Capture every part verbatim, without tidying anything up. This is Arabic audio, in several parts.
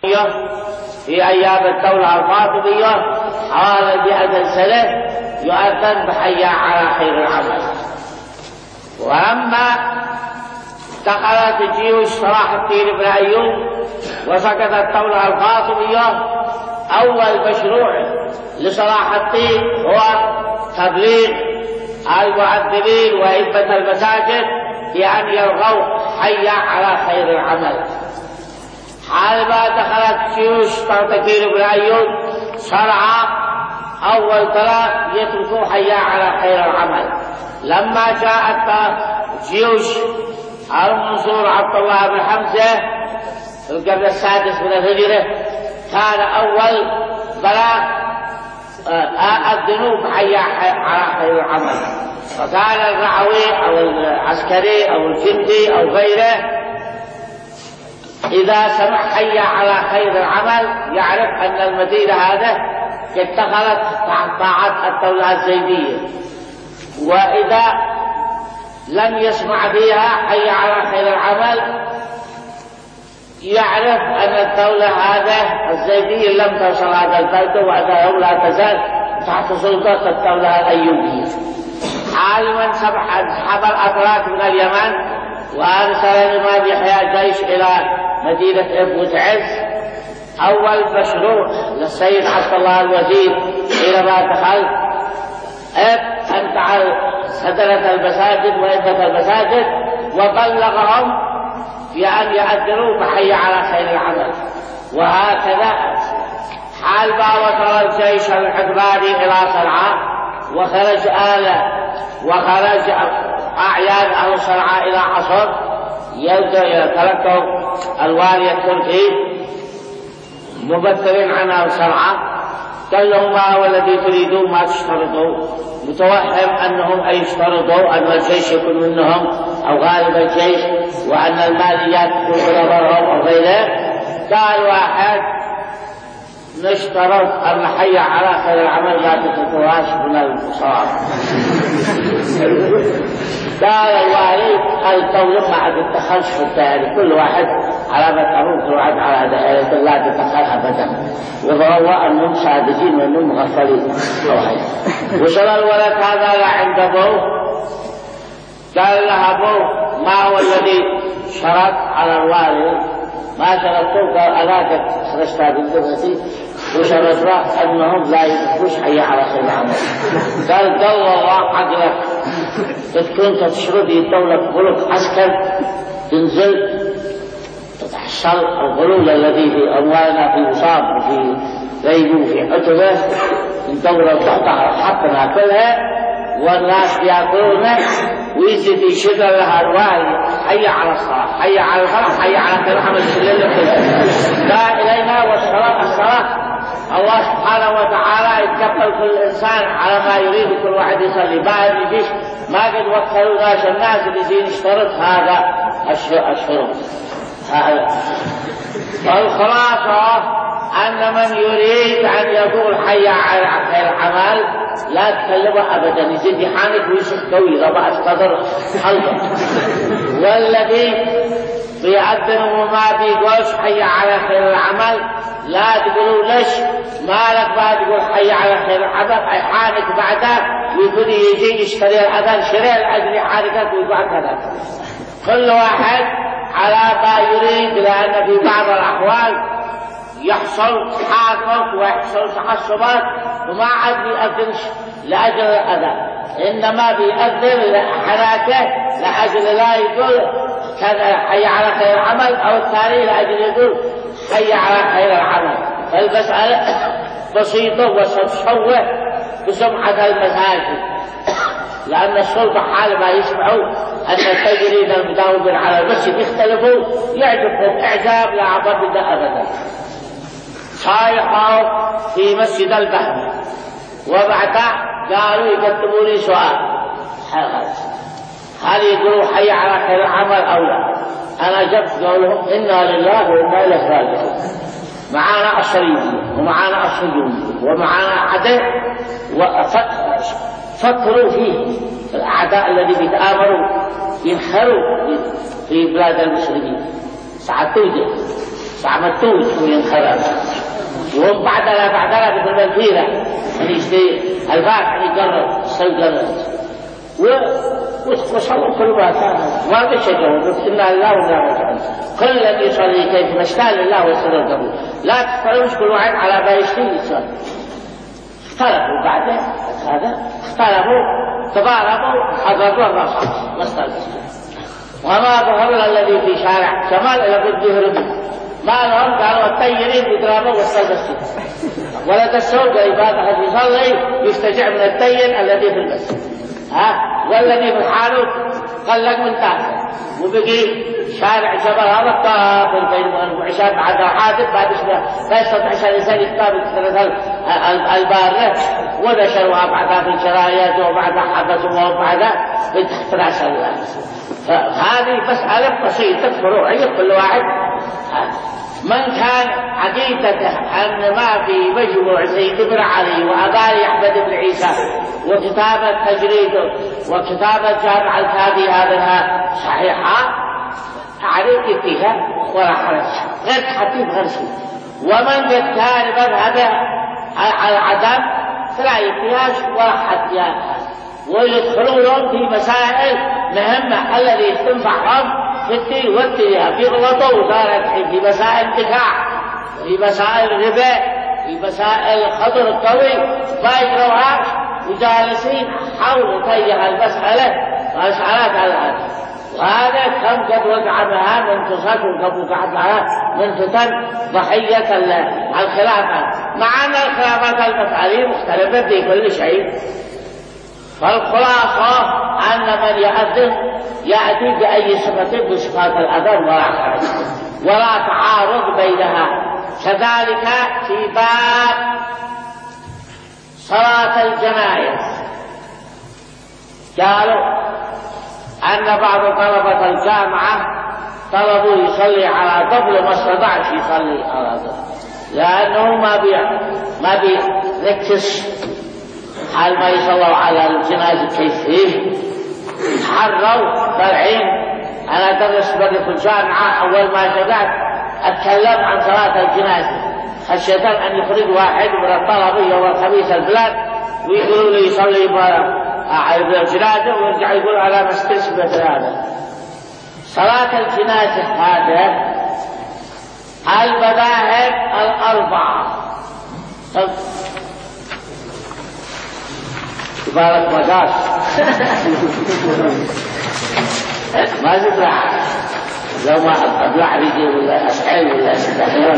في أيام الدولة الفاطمية حوالي مئة سنة يؤذن بحي على خير العمل. ولما دخلت جيوش صلاح الدين بن أيوب وسقطت الدولة الفاطمية، أول مشروع لصلاح الدين هو تبليغ المؤذنين وأئمة المساجد بأن يلغوا حي على خير العمل. حالما دخلت جيوش الدين بن أيوب صنعاء أول ثلاث يتركوا حي على خير العمل. لما جاءت جيوش المنصور عبد الله بن حمزة في القرن السادس من الهجرة كان أول بلاغ الذنوب حي على خير العمل، فكان الرعوي أو العسكري أو الجندي أو غيره إذا سمع حي على خير العمل يعرف أن المدينة هذا قد دخلت تحت طاعة الدولة الزيدية، وإذا لم يسمع فيها حي على خير العمل يعرف أن الدولة هذا الزيدية لم توصل هذا البلد وأنها لا تزال تحت سلطة الدولة الأيوبية. عالما سحب الأتراك من اليمن وأرسل الإمام يحيى جيش إلى مدينة أبو تعز. أول مشروع للسيد عبد الله الوزير حينما دخل أن تعال سدنة المساجد وإدة المساجد وبلغهم بأن يأذنوا بحي على خير العمل. وهكذا حال ما وصل الجيش العثماني إلى صنعاء وخرج آلة وخرج أعيان أهل صنعاء إلى عصر يتلقوا الوالي التركي مبترين عن أهل صنعاء قال لهم ما هو الذي تريدون ما تشترطوا، متوهم أنهم أن يشترطوا أن الجيش يكون منهم أو غالب الجيش وأن الماليات تكون لهم أو غيره. قال واحد نشترط أن نحيي على خير العمل لا تتكواش من الصواب. قال الوالي الدولة ما عاد تدخلش في التاريخ، كل واحد على ما تقول كل واحد على دائرة لا تدخل أبدا، وهو أنهم صادقين وأنهم مغفلين. وصل الولد هذا عند أبوه قال له أبوه ما هو الذي شرط على الوالي؟ ما شرطوا؟ قال ألاك خرجت بالدرسي وشرطوا أنهم لا يدخلوش حي على خير العمل. قال قال الله عقلك تكون تشردي الدولة بغلق عسكر تنزل تتحصل الغلول الذي في أموالنا في وصاب وفي غيب وفي عتبة الدولة تحتها حقنا كلها والناس بيأكلونها ويزيد يشد لها الوالي حي على الصلاة حي على الفرح حي على خير العمل كلنا كلها لا إلينا والصلاة الصلاة. الله سبحانه وتعالى يتقبل كل إنسان على ما يريد، كل واحد يصلي بعد يجيش ما قد وكلوا ناس الناس اللي يشترط هذا الشروط. والخلاصة أن من يريد أن يقول حي على خير العمل لا تكلمه أبدا، يزيد يحانك ويشك قوي ربع استدر خلقه. والذي بيأذن وما بيقولش حي على خير العمل لا تقولوا ليش مالك بعد تقول حي على خير العمل يحانك بعده ويقول يجي يشتري الأذان شراء الأجل يحانك ويقول كذا. كل واحد على ما يريد، لأن في بعض الأحوال يحصل تحاكم ويحصل تحصبات وما عاد بيأذنش لأجل الأذان، إنما بيأذن لحراكه لأجل لا يقول كذا حي على خير العمل أو الثاني لأجل يقول حي على خير العمل. فالمسألة بسيطة وتشوه بسمعة المساجد، لأن السلطة حال ما يسمعوا أن التجريد المداومين على المسجد يختلفوا يعجبهم إعجاب لا عبد أبدا. صايحوا في مسجد البهمي وبعدها قالوا يكتبوا لي سؤال هل يقولوا حي على خير العمل أو لا؟ أنا جبت قولهم إنا لله وإنا إليه راجعون. معانا الصليبية ومعانا الصهيونية ومعانا عدد وفكروا فيه الأعداء الذي بيتآمروا ينخروا في بلاد المسلمين ساعة توجد صعمتوش وينخرب وهم بعد لا بعد لا مثل الفيلة يعني يشتري الفاتح يقرر يقرر وصلوا كل ما كان ما بشجعوا بس إلا الله ولا رجعوا كل الذي يصلي كيف مشتاق لله ويصلي القبول لا تختلفوش كل واحد على ما يشتري يصلي اختلفوا بعدين هذا اختلفوا تضاربوا حضروا الرصاص مصدر وما ظهر الذي في شارع شمال إلى قد يهربوا ما لهم قالوا الطيرين بيضربوا وصل المسجد ولد السوق إذا يصلي يستجع من الطير الذي في المسجد ها والذي في الحانوت قلق من تحت وبقي شارع جبل هذا الطاف بين المعشات بعد حادث بعد شويه لا يستطيع الانسان يقابل البارة ونشروها بعدها في الجرايات وبعدها حبسوا وبعدها من تحت راس الله. فهذه مسألة بسيطة فروعية كل واحد من كان عقيدته أن ما في مجموع زيد بن علي وأباري أحمد بن عيسى وكتابة تجريده وكتابة جامع الكافي هذا صحيحة عليك فيها ولا حرج غير تحديد غير شيء. ومن قد كان مذهبه على العدم فلا يقياس ولا حد يقياس ويدخلون في مسائل مهمة الذي يستنفعهم في الدين والدنيا في غلطه وصارت في مسائل دفاع في مسائل ربا في مسائل الخضر الطويل ما يقروهاش وجالسين حول تيه المسألة مسألات الآن. وهذا كم قد وقع بها من فساد وكم وقع بها من فتن ضحية الخلافة مع أن الخلافات المفعلية مختلفة في كل شيء. فالخلاصة أن من يأذن يأتي بأي صفة بصفات الأذان ولا حرج ولا تعارض بينها. كذلك في باب صلاة الجنائز قالوا أن بعض طلبة الجامعة طلبوا يصلي على طفل ما استطاعش يصلي على طفل لأنه ما بي ما بيركز حال ما يصلوا على الجنازة كيف فيه. حروا فرعين. أنا درس بدي في الجامعة أول ما شدعت أتكلم عن صلاة الجنازة خشية أن يخرج واحد من الطلبة يوم الخميس البلاد ويقولوا لي يصلي الجنازة ويرجع يقول على ما استشبه هذا. صلاة الجنازة هذا المذاهب الأربعة يبارك مقاس ما زبرع لو ما أبلع ريجي ولا أسحل ولا أسحل.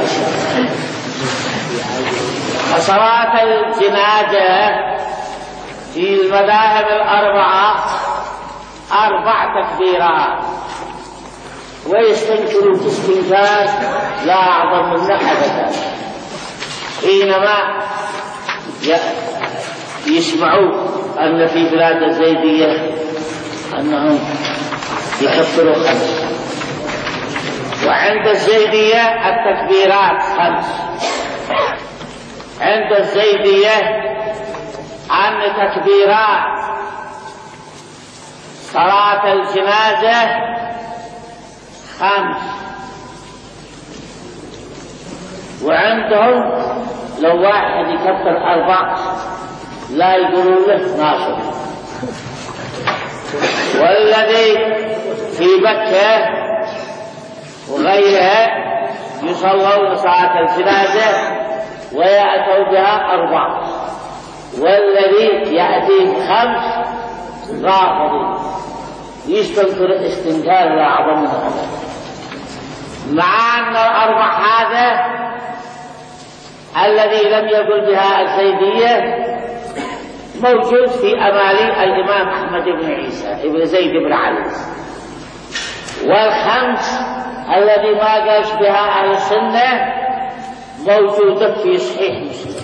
صلاة الجنازة في المذاهب الأربعة أربع تكبيرات ويستنكروا استنكار لا أعظم من أبدا حينما يسمعوا أن في بلاد الزيدية أنهم يكبروا خمس وعند الزيدية التكبيرات خمس. عند الزيدية أن تكبيرات صلاة الجنازة خمس وعندهم لو واحد يكبر أربع لا يقولوا له ناصر. والذي في مكة وغيرها يصلون صلاة الجنازة ويأتوا بها أربع والذي يأتي خمس رافض يستنكر استنكار لا أعظم منه. مع أن الأربع هذا الذي لم يقل بها الزيدية موجود في أمالي الإمام أحمد بن عيسى ابن زيد بن علي. والخمس الذي ما قالش بها أهل السنة موجودة في صحيح مسلم.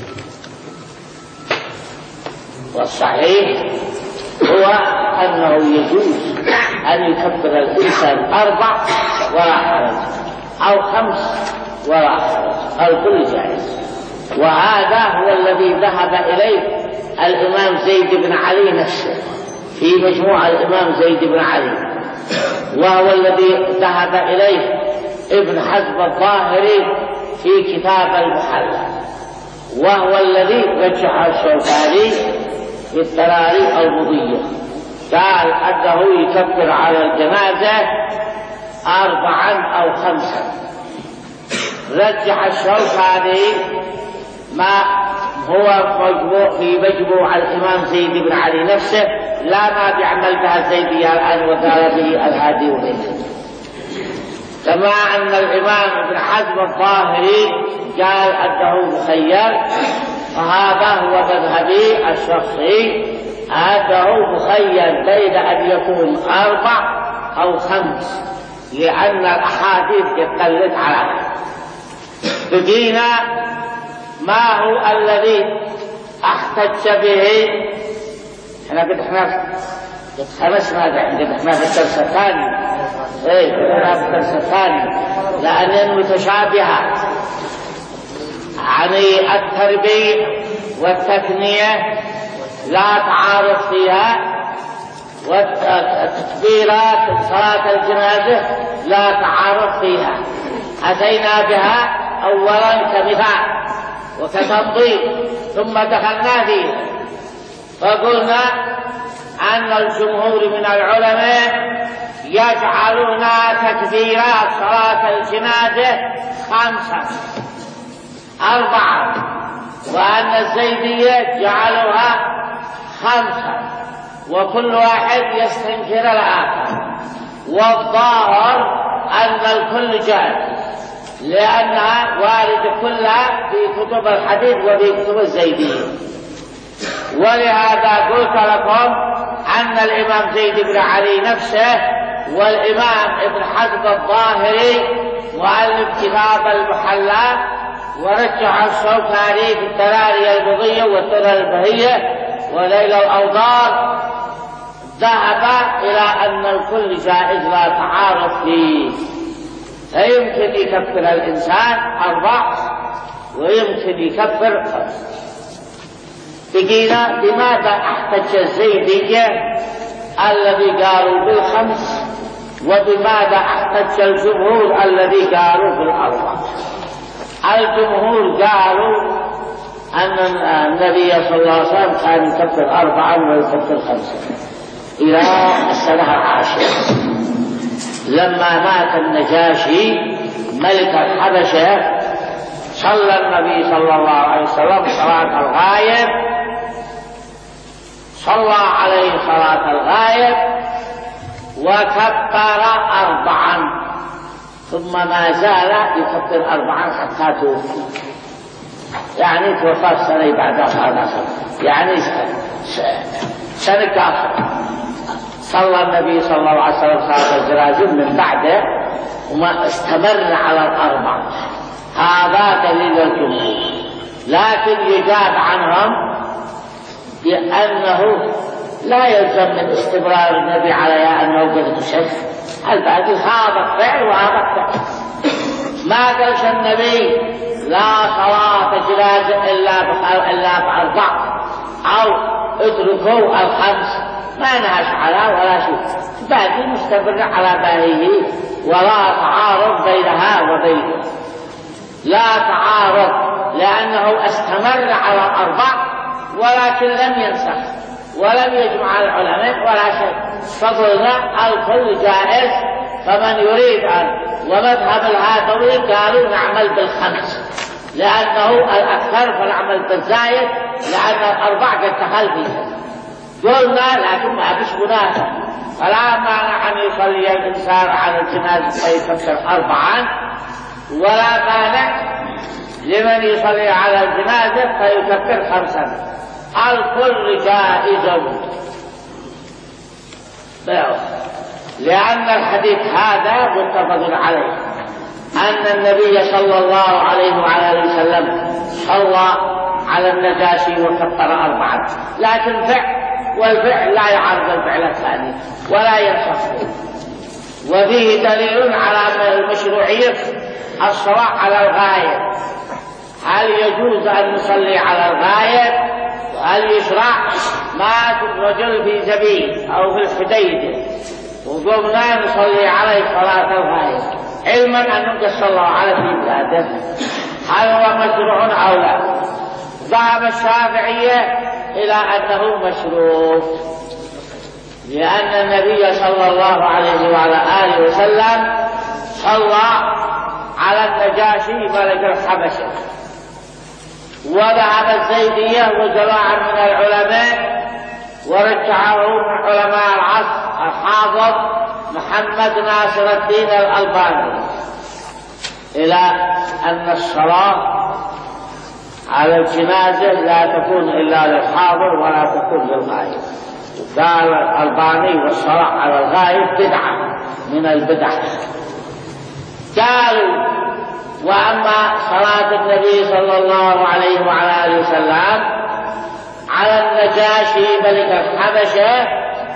والصحيح هو أنه يجوز أن يكبر الإنسان أربع ولا حرج أو خمس ولا حرج أو كل جائز. وهذا هو الذي ذهب إليه الإمام زيد بن علي نفسه في مجموع الإمام زيد بن علي وهو الذي ذهب إليه ابن حزم الظاهري في كتاب المحلى، وهو الذي رجح الشوكاني في التراري البضية، قال أنه يكبر على الجنازة أربعا أو خمسا. رجح الشوكاني ما هو مجموع في مجموع الإمام زيد بن علي نفسه، لا ما بيعمل بها الزيدية الآن وقال به الهادي وغيره. كما أن الإمام ابن حزم الظاهري قال أنه مخير، فهذا هو مذهبي الشخصي، أنه مخير بين أن يكون أربع أو خمس، لأن الأحاديث تدل على هذا. بقينا ما هو الذي احتج به؟ احنا قد احنا خمس ماذا قد احنا في الدرس الثاني، ايه احنا في الدرس الثاني، لأن متشابهة، يعني التربية والتثنية لا تعارض فيها، والتكبيرات صلاة الجنازة لا تعارض فيها. أتينا بها أولا كمثال وكتنظيم، ثم دخلنا فيه فقلنا أن الجمهور من العلماء يجعلون تكبيرات صلاة الجنازة خمسة أربعة، وأن الزيدية جعلوها خمسة، وكل واحد يستنكر الآخر. والظاهر أن الكل جائز، لأنها واردة كلها في كتب الحديث وفي كتب الزيدية. ولهذا قلت لكم أن الإمام زيد بن علي نفسه والإمام ابن حزم الظاهري مؤلف كتاب المحلى، ورجح الشوكاني في التراري البضية والترى البهية وليل الأوضار، ذهب إلى أن الكل جائز لا تعارض فيه. فيمكن يكفر الإنسان أربع ويمكن يكفر خمس. بقينا لماذا احتج الزيدية الذي قالوا بالخمس، وبماذا احتج الجمهور الذي قالوا بالأربع؟ الجمهور قالوا أن النبي صلى الله عليه وسلم كان يكفر أربعا ويكفر خمسة إلى السنة العاشرة، لما مات النجاشي ملك الحبشة صلى النبي صلى الله عليه وسلم صلاة الغائب، صلى عليه صلاة الغائب وكبر أربعا، ثم ما زال يكبر أربعا حتى توفي، يعني توفى سنة بعد هذا، يعني سنة كافرة. صلى النبي صلى الله عليه وسلم صلاة الجنازة من بعده وما استمر على الأربع. هذا دليل الجمهور، لكن يجاب عنهم بأنه لا يلزم من استمرار النبي على أنه قد تشك الباقي، هذا فعل وهذا فعل. ما قالش النبي لا صلاة جنازة إلا إلا بأربع أو اتركوا الخمس، ما نهش على ولا شيء، باقي مستمر على باهيه، ولا تعارض بينها وبينه، لا تعارض، لأنه استمر على الأربع ولكن لم ينسخ ولم يجمع العلماء ولا شيء. فقلنا الكل جائز، فمن يريد أن ومذهب الهادوي قالوا نعمل بالخمس، لأنه الأكثر فنعمل بالزايد، لأن الأربع قد دخل فيها. قلنا لكن ما فيش مناسبة، فلا مانع أن يصلي الإنسان على الجنازة فيكفر أربعا، ولا مانع لمن يصلي على الجنازة فيكفر خمسا. الكل جائز، لأن الحديث هذا متفق عليه أن النبي صلى الله عليه وعلى وسلم صلى على النجاشي وكفر أربعا، لكن فعل، والفعل لا يعارض الفعل الثاني ولا ينسخ. وفيه دليل على المشروعية الصلاة على الغائب. هل يجوز أن نصلي على الغائب؟ وهل يشرع؟ مات الرجل في زبيب أو في الحديدة وقمنا نصلي عليه صلاة الغائب، علما أنه قد صلى على في بلاده، هل هو مشروع أو لا؟ ذهب الشافعية إلى أنه مشروع، لأن النبي صلى الله عليه وعلى آله وسلم صلى على النجاشي ملك الحبشة، وذهب الزيدية وجماعة من العلماء ورجعه من علماء العصر الحافظ محمد ناصر الدين الألباني إلى أن الصلاة على الجنازة لا تكون إلا للحاضر ولا تكون للغائب. قال الألباني والصلاة على الغائب بدعة من البدع. قالوا وأما صلاة النبي صلى الله عليه وعلى آله وسلم على النجاشي ملك الحبشة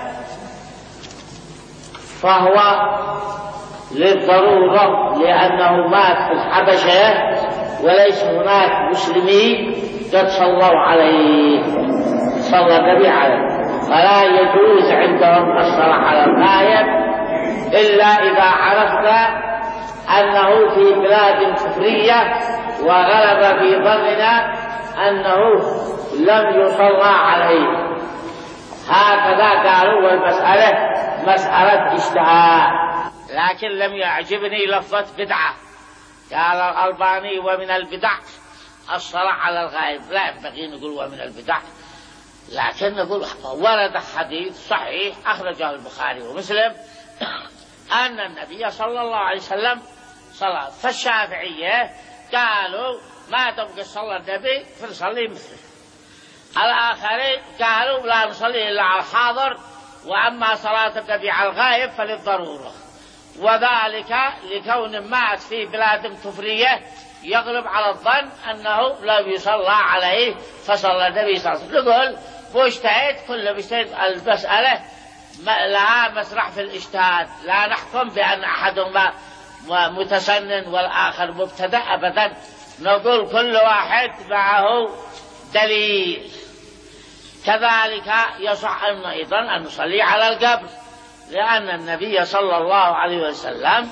فهو للضرورة، لأنه مات في الحبشة وليس هناك مسلمين قد صلوا عليه، صلى النبي عليه، فلا يجوز عندهم الصلاة على الغائب إلا إذا عرفنا أنه في بلاد كفرية وغلب في ظننا أنه لم يصلى عليه. هكذا قالوا، والمسألة مسألة اجتهاد، لكن لم يعجبني لفظة بدعة. قال الألباني ومن البدع الصلاة على الغائب، لا ينبغي نقول ومن البدع، لكن نقول ورد حديث صحيح أخرجه البخاري ومسلم أن النبي صلى الله عليه وسلم صلى. فالشافعية قالوا ما تبقى صلى النبي فنصلي مثله. الآخرين قالوا لا نصلي إلا على الحاضر، وأما صلاة النبي على الغائب فللضرورة، وذلك لكون مات في بلاد كفرية يغلب على الظن أنه لم يصلى عليه فصلى النبي صلى الله عليه وسلم. نقول مجتهد كل مجتهد، المسألة لها مسرح في الاجتهاد، لا نحكم بأن أحدهما متسنن والآخر مبتدأ أبدا، نقول كل واحد معه دليل. كذلك يصح أيضا أن نصلي على القبر، لأن النبي صلى الله عليه وسلم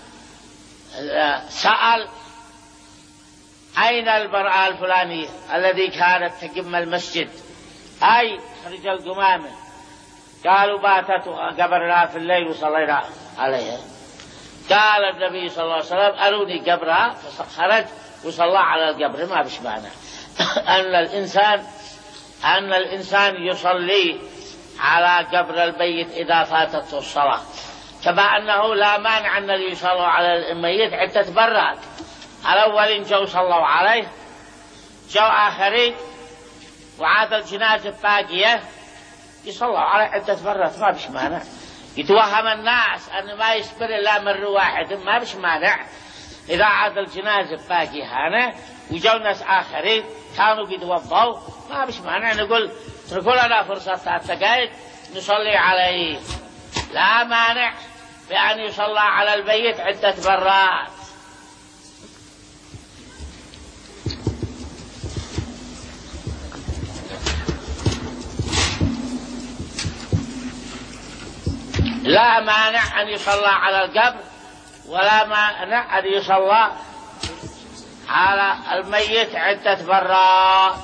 سأل أين المرأة الفلانية الذي كانت تقم المسجد، أي خرج القمامة، قالوا باتت قبرها في الليل وصلينا عليها. قال النبي صلى الله عليه وسلم أروني قبرها، فخرج وصلى على القبر. ما بش معنى أن الإنسان أن الإنسان يصلي على قبر البيت إذا فاتته الصلاة، كما أنه لا مانع أن يصلوا على الميت عدة مرات. الأول جو صلوا عليه، جو آخرين وعاد الجنازة باقية يصلوا عليه عدة مرات، ما بش مانع. يتوهم الناس أن ما يصبر إلا مرة واحدة، ما بش مانع. إذا عاد الجنازة باقية هنا وجو ناس آخرين كانوا بيتوضوا، ما بش مانع نقول اتركوا لنا فرصة ثلاث دقائق نصلي عليه، لا مانع بأن يصلى على البيت عدة مرات. لا مانع أن يصلى على القبر، ولا مانع أن يصلى على الميت عدة مرات.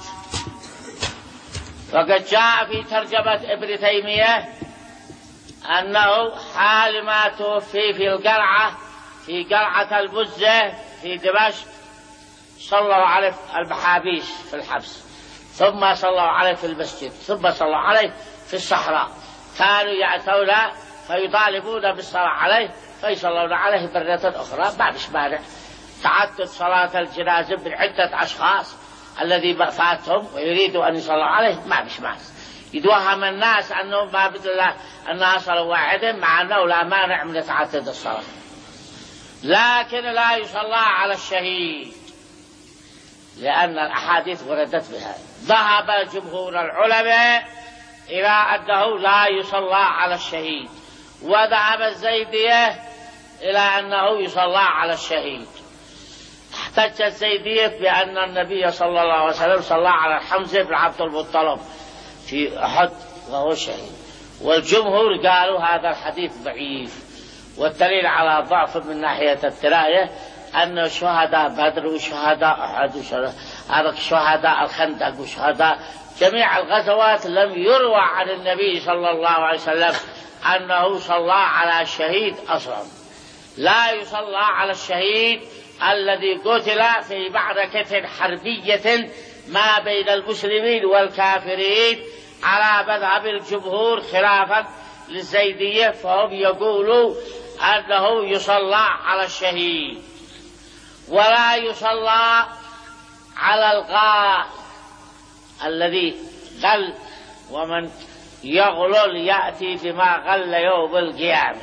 وقد جاء في ترجمة ابن تيمية أنه حال ما توفي في القلعة في قلعة البزة في دمشق صلوا عليه المحابيش في الحبس، ثم صلوا عليه في المسجد، ثم صلوا عليه في الصحراء. كانوا يأتون فيطالبون بالصلاة عليه فيصلون عليه مرة أخرى، ما بش مانع. تعدد صلاة الجنازة من عدة أشخاص الذي فاتهم ويريدوا أن يصلوا عليه، ما بش مانع. يتوهم الناس أنه ما بدل أنها صلاة واحدة، مع أنه لا مانع من تعدد الصلاة. لكن لا يصلى على الشهيد لأن الأحاديث وردت بها. ذهب جمهور العلماء إلى أنه لا يصلى على الشهيد، وذهب الزيدية إلى أنه يصلى على الشهيد. احتج الزيدية بأن النبي صلى الله عليه وسلم صلى على حمزة بن عبد المطلب في أحد وهو شهيد، والجمهور قالوا هذا الحديث ضعيف، والدليل على ضعف من ناحية الدراية أن شهداء بدر وشهداء أحد وشهداء الخندق وشهداء جميع الغزوات لم يروى عن النبي صلى الله عليه وسلم أنه صلى على الشهيد أصلا. لا يصلى على الشهيد الذي قتل في معركة حربية ما بين المسلمين والكافرين على مذهب الجمهور خلافا للزيدية، فهم يقولوا أنه يصلى على الشهيد ولا يصلى على الغال الذي غل، ومن يغلل يأتي بما غل يوم القيامة.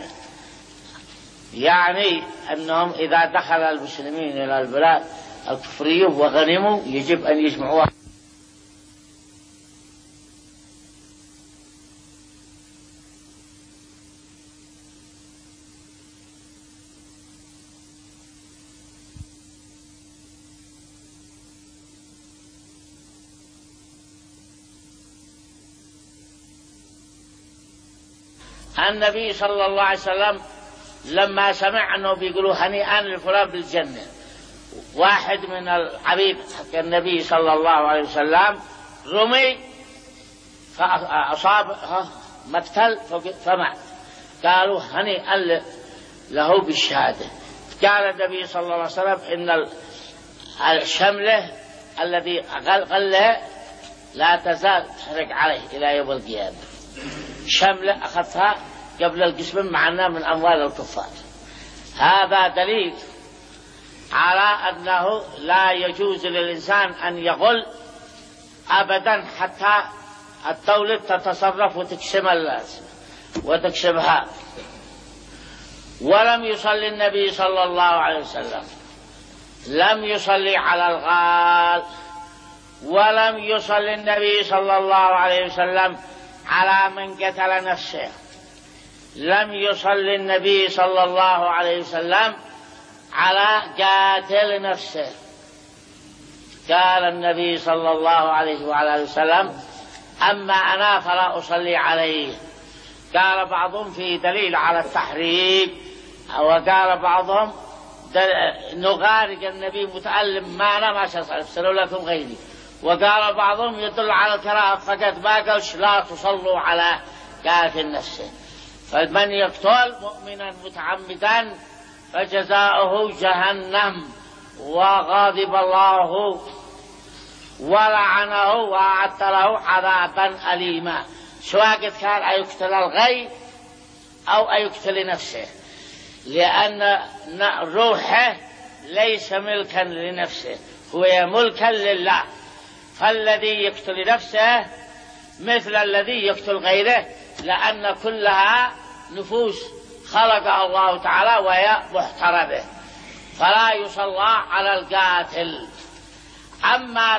يعني أنهم إذا دخل المسلمين إلى البلاد الكفرية وغنموا يجب أن يجمعوها. النبي صلى الله عليه وسلم لما سمع أنه بيقولوا هنيئا لفلان بالجنة، واحد من العبيد حق النبي صلى الله عليه وسلم رمي فأصاب مقتل فمات، قالوا هنيئا له بالشهادة. قال النبي صلى الله عليه وسلم إن الشملة الذي غله لا تزال تحرق عليه إلى يوم القيامة. شملة أخذتها قبل القسم معنا من أموال الكفار. هذا دليل على أنه لا يجوز للإنسان أن يغل أبدا حتى الدولة تتصرف وتقسم وتقسمها. ولم يصلي النبي صلى الله عليه وسلم، لم يصلي على الغال، ولم يصلي النبي صلى الله عليه وسلم على من قتل نفسه، لم يصلي النبي صلى الله عليه وسلم على قاتل نفسه. قال النبي صلى الله عليه وعلى وسلم أما أنا فلا أصلي عليه. قال بعضهم فيه دليل على التحريم، وقال بعضهم نغارق النبي متألم معنا ما سأرسل لكم غيري، وقال بعضهم يدل على الكراهة فقط ما قالش لا تصلوا على قاتل نفسه. فمن يقتل مؤمنا متعمدا فجزاؤه جهنم وغضب الله ولعنه وأعد له عذابا أليما، سواء كان أيقتل الغير أو أيقتل نفسه، لأن روحه ليس ملكا لنفسه، هو ملكا لله. فالذي يقتل نفسه مثل الذي يقتل غيره، لأن كلها نفوس خلقها الله تعالى وهي محترمة، فلا يصلى على القاتل. أما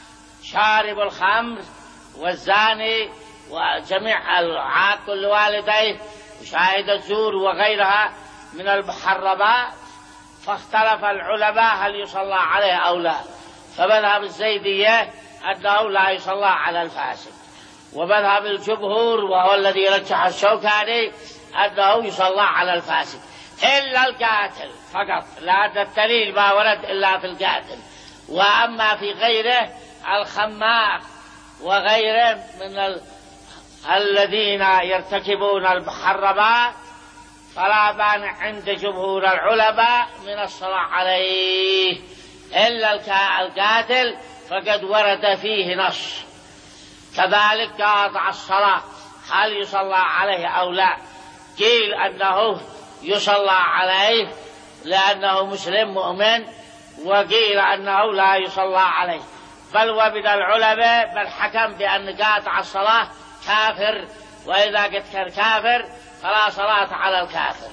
شارب الخمر والزاني وجميع العاق لوالديه وشاهد الزور وغيرها من المحرمات فاختلف العلماء هل يصلى عليه أو لا. فمذهب الزيدية أنه لا يصلى على الفاسق، ومذهب الجمهور وهو الذي رجح الشوكاني أنه يصلى على الفاسق إلا القاتل فقط، لأن الدليل ما ورد إلا في القاتل. وأما في غيره الخمار وغيره من ال... الذين يرتكبون المحرمات فلا مانع عند جمهور العلماء من الصلاة عليه، إلا القاتل فقد ورد فيه نص. كذلك قاطع الصلاة هل يصلى عليه أو لا؟ قيل أنه يصلى عليه لأنه مسلم مؤمن، وقيل أنه لا يصلى عليه. بل ومن العلماء بل حكم بأن قاطع الصلاة كافر، وإذا قد كان كافر فلا صلاة على الكافر.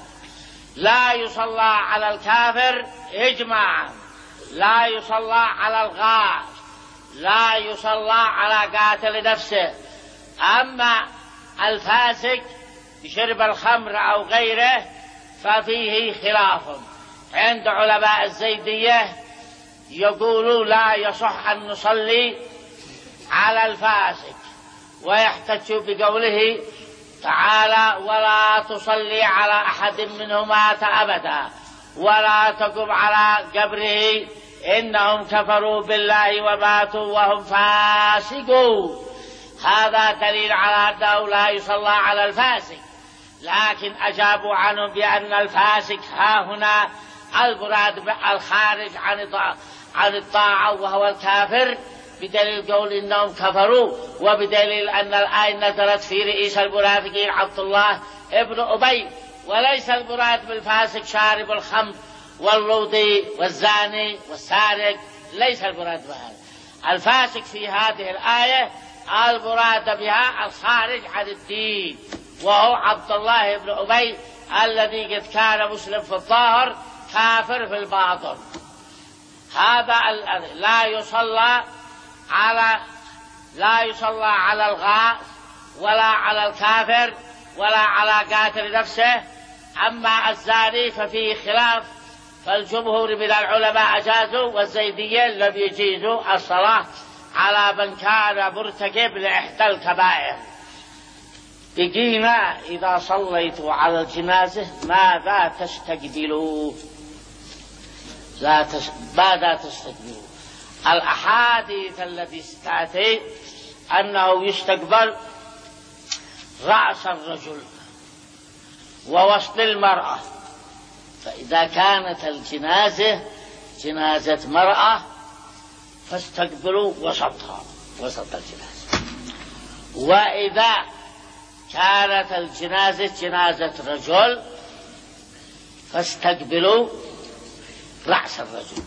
لا يصلى على الكافر إجماعا، لا يصلى على الغاز، لا يصلى على قاتل نفسه. أما الفاسق بشرب الخمر أو غيره ففيه خلاف عند علماء الزيدية، يقولوا لا يصح أن نصلي على الفاسق، ويحتج بقوله تعالى: ولا تصلي على أحد منهم مات أبدا ولا تقم على قبره إنهم كفروا بالله وماتوا وهم فاسقون. هذا دليل على أنه لا يصلى على الفاسق، لكن أجابوا عنه بأن الفاسق ها هنا المراد الخارج عن الطاعة وهو الكافر، بدليل قول إنهم كفروا، وبدليل أن الآية نزلت في رئيس المنافقين عبد الله ابن أبي، وليس المراد بالفاسق شارب الخمر واللوطي والزاني والسارق، ليس المراد بهذا. الفاسق في هذه الآية المراد بها الخارج عن الدين، وهو عبد الله بن أبي الذي قد كان مسلم في الظاهر كافر في الباطن. هذا لا يصلى على لا يصلى على الغاص ولا على الكافر ولا على قاتل نفسه. أما الزاني ففيه خلاف، فالجمهور من العلماء أجازوا، والزيدية لم يجيزوا الصلاة على من كان مرتكب لإحدى الكبائر. بقينا إذا صليتوا على الجنازة ماذا تستقبلوا؟ لا تس... ماذا تستقبلوا؟ الأحاديث التي تأتي أنه يستقبل رأس الرجل ووسط المرأة، فإذا كانت الجنازة جنازة مرأة فاستقبلوا وسطها وسط الجنازة، وإذا كانت الجنازة جنازة رجل فاستقبلوا رأس الرجل.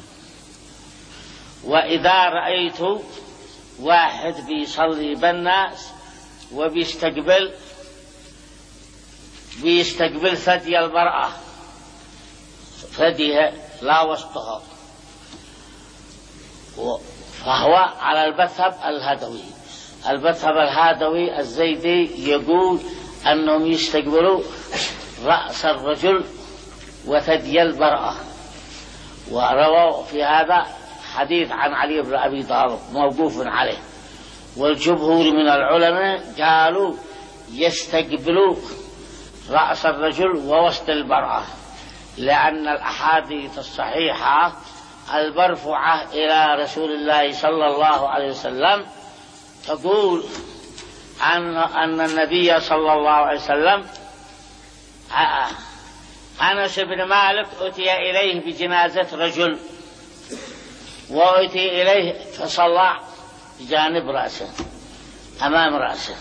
وإذا رأيت واحد بيصلي بالناس وبيستقبل بيستقبل ثدي المرأة، ثديها لا وسطها، فهو على المذهب الهدوي. المذهب الهدوي الزيدي يقول أنهم يستقبلوا رأس الرجل وثدي المرأة، ورووا في هذا حديث عن علي بن أبي طالب موقوف عليه. والجمهور من العلماء قالوا يستقبلوا رأس الرجل ووسط المرأة، لأن الأحاديث الصحيحة المرفوعة إلى رسول الله صلى الله عليه وسلم تقول أن أن النبي صلى الله عليه وسلم أنس بن مالك أتي إليه بجنازة رجل وأتي إليه فصلى بجانب رأسه أمام رأسه،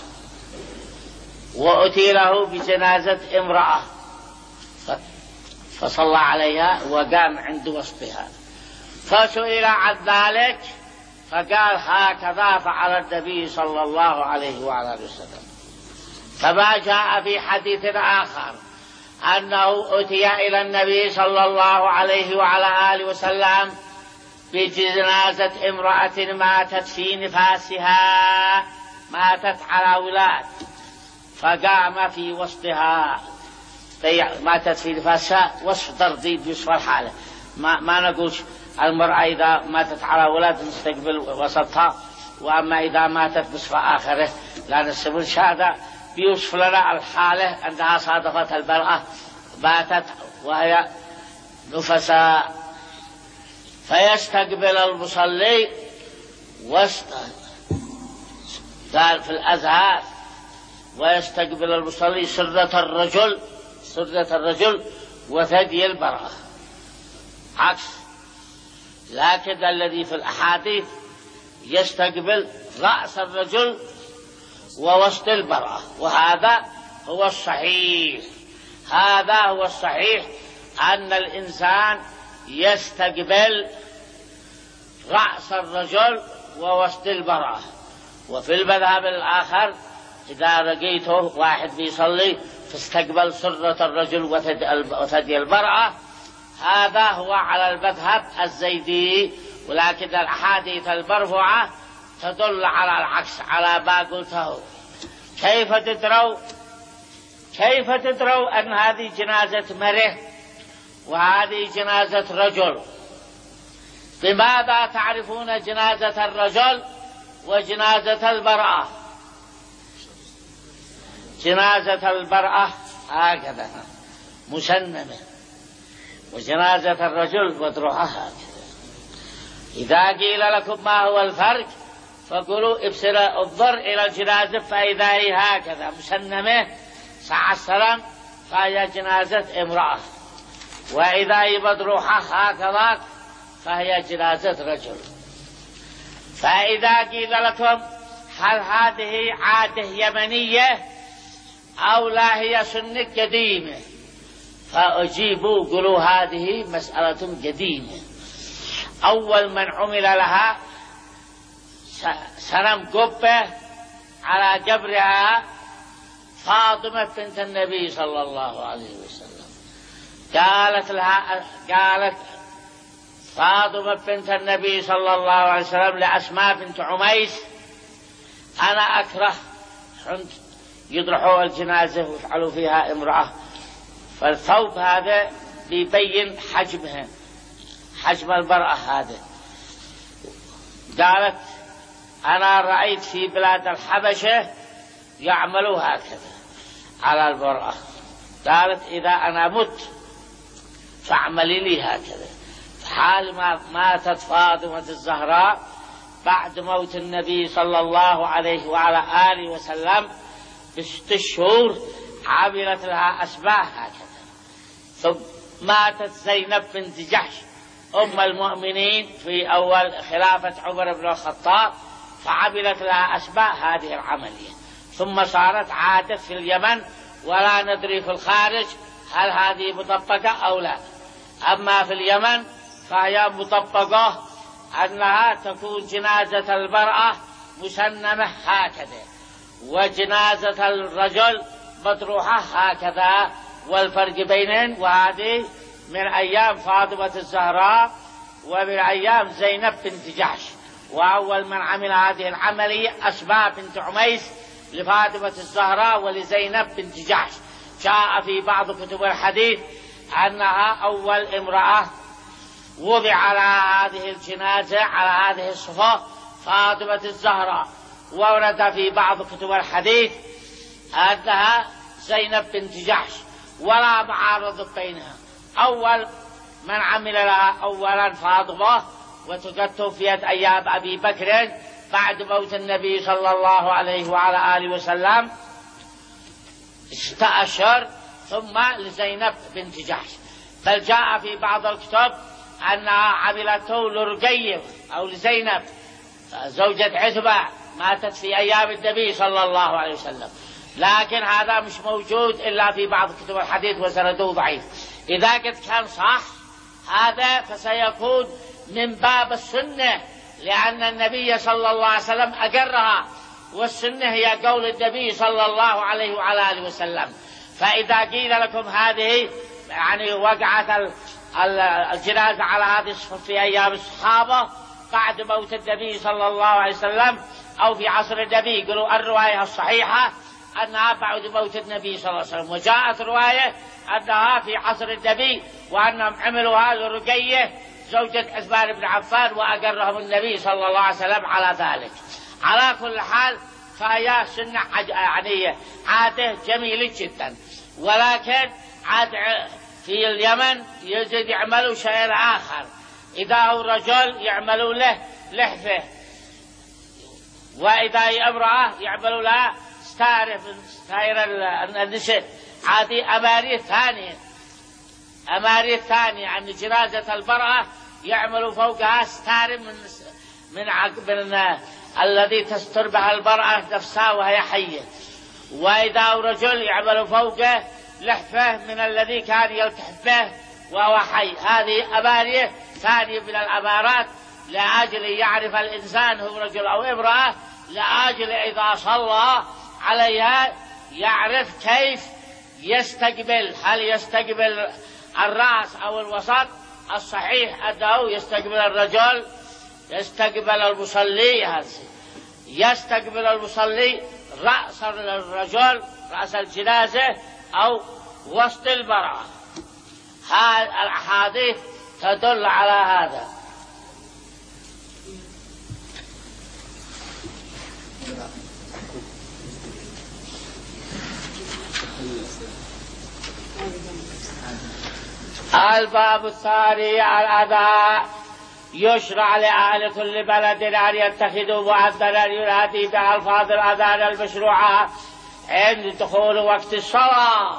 وأتي له بجنازة امرأة فصلى عليها وقام عند وسطها، فسئل عن ذلك فقال هكذا فعل النبي صلى الله عليه وعلى آله وسلم. كما جاء في حديث آخر أنه أتي إلى النبي صلى الله عليه وعلى آله وسلم بجنازة امرأة ماتت في نفاسها، ماتت على ولاد، فقام في وسطها، ماتت في نفاسها وصف طردي بوصف الحالة. ما, ما نقول المرأة إذا ماتت على ولاد نستقبل وسطها، وأما إذا ماتت بوصف آخره لا نستقبل. هذا بيوصف لنا الحالة أنها صادفت المرأة ماتت وهي نفساء، فيستقبل المصلي وسط قال في الأزهار، ويستقبل المصلي سرة الرجل سرة الرجل وثدي المرأة عكس. لكن الذي في الأحاديث يستقبل رأس الرجل ووسط المرأة، وهذا هو الصحيح. هذا هو الصحيح أن الإنسان يستقبل رأس الرجل ووسط المرأة. وفي المذهب الآخر إذا لقيته واحد بيصلي فاستقبل سرة الرجل وثدي المرأة، هذا هو على المذهب الزيدي. ولكن الأحاديث المرفوعة تدل على العكس، على ما قلته. كيف تدروا كيف تدروا أن هذه جنازة مرأة وهذه جنازة رجل؟ بماذا تعرفون جنازة الرجل وجنازة المرأة؟ جنازة المرأة هكذا مسنمة، وجنازة الرجل مطروحة هكذا. إذا قيل لكم ما هو الفرق فقولوا ابصر انظر إلى الجنازة فإذا هي هكذا مسنمة ساعة السلام فهي جنازة امرأة، وإذا هي مطروحة هكذا فهي جنازة رجل. فإذا قيل لكم هل هذه عادة يمنية أو لا هي سنة قديمة فأجيبوا قولوا هذه مسألة قديمة. أول من عمل لها صنم قبة على قبرها فاطمة بنت النبي صلى الله عليه وسلم. قالت لها قالت فاطمة بنت النبي صلى الله عليه وسلم لأسماء بنت عميس أنا أكره يطرحوا الجنازة ويفعلوا فيها امرأة، فالثوب هذا بيبين حجمها حجم المرأة هذا. قالت أنا رأيت في بلاد الحبشة يعملوا هكذا على المرأة، قالت إذا أنا مت فاعملي لي هكذا. حال ما ماتت فاطمة الزهراء بعد موت النبي صلى الله عليه وعلى آله وسلم بست شهور عملت لها أسباع هكذا. ثم ماتت زينب بنت جحش أم المؤمنين في أول خلافة عمر بن الخطاب فعملت لها أسباع هذه العملية. ثم صارت عادة في اليمن ولا ندري في الخارج هل هذه مطبقة أو لا. أما في اليمن فهي مطبقة أنها تكون جنازة المرأة مسنمة هكذا وجنازة الرجل مطروحة هكذا، والفرق بينهن وهذه من أيام فاطمة الزهراء ومن أيام زينب بنت جحش. وأول من عمل هذه العملية أسماء بنت عميس لفاطمة الزهراء ولزينب بنت جحش. جاء في بعض كتب الحديث أنها أول امرأة وضع على هذه الجنازة على هذه الصفة فاطمة الزهراء، وورد في بعض كتب الحديث أنها زينب بنت جحش، ولا معارض بينها. أول من عمل لها أولا فاطمة، وقد توفيت أيام أبي بكر بعد موت النبي صلى الله عليه وعلى آله وسلم ستة أشهر، ثم لزينب بنت جحش. بل جاء في بعض الكتب أنها عملته لرقية أو لزينب زوجة عتبة ماتت في أيام النبي صلى الله عليه وسلم، لكن هذا مش موجود إلا في بعض كتب الحديث وسنده ضعيف. إذا قد كان صح هذا فسيكون من باب السنة، لأن النبي صلى الله عليه وسلم أقرها، والسنة هي قول النبي صلى الله عليه وعلى آله وسلم. فإذا قيل لكم هذه يعني وقعت الجنازة على هذه الصفة في أيام الصحابة بعد موت النبي صلى الله عليه وسلم أو في عصر النبي، قالوا الرواية الصحيحة أنها بعد موت النبي صلى الله عليه وسلم. وجاءت رواية أنها في عصر النبي وأنهم عملوها لرقية زوجة عثمان بن عفان وأقرهم النبي صلى الله عليه وسلم على ذلك. على كل حال فهي سنة يعني عادة جميلة جدا، ولكن عاد في اليمن يجد يعملوا شيء آخر. إذا هو رجل يعملوا له لحفة، وإذا هي امرأة يعملوا لها ستارة من ستائر النساء، عادي أمارية ثانية أمارية ثانية عن جنازة المرأة يعملوا فوقها ستارة من من عقب الذي تستر بها المرأة نفسها وهي حية. وإذا هو رجل يعملوا فوقه لحفة من الذي كان يلتحف به وهو حي. هذه أمارية ثانية من الأمارات لأجل يعرف الإنسان هو رجل أو امرأة، لأجل إذا صلى عليها يعرف كيف يستقبل، هل يستقبل الرأس أو الوسط. الصحيح أنه يستقبل الرجل يستقبل المصلي يستقبل المصلي رأس الرجل رأس الجنازة أو وسط المرأة. هذه الأحاديث تدل على هذا. الباب الثاني الأذى. يشرع لأهل كل بلد أن يتخذوا مؤذنا ينادي بألفاظ الأذان المشروعة عند دخول وقت الصلاة،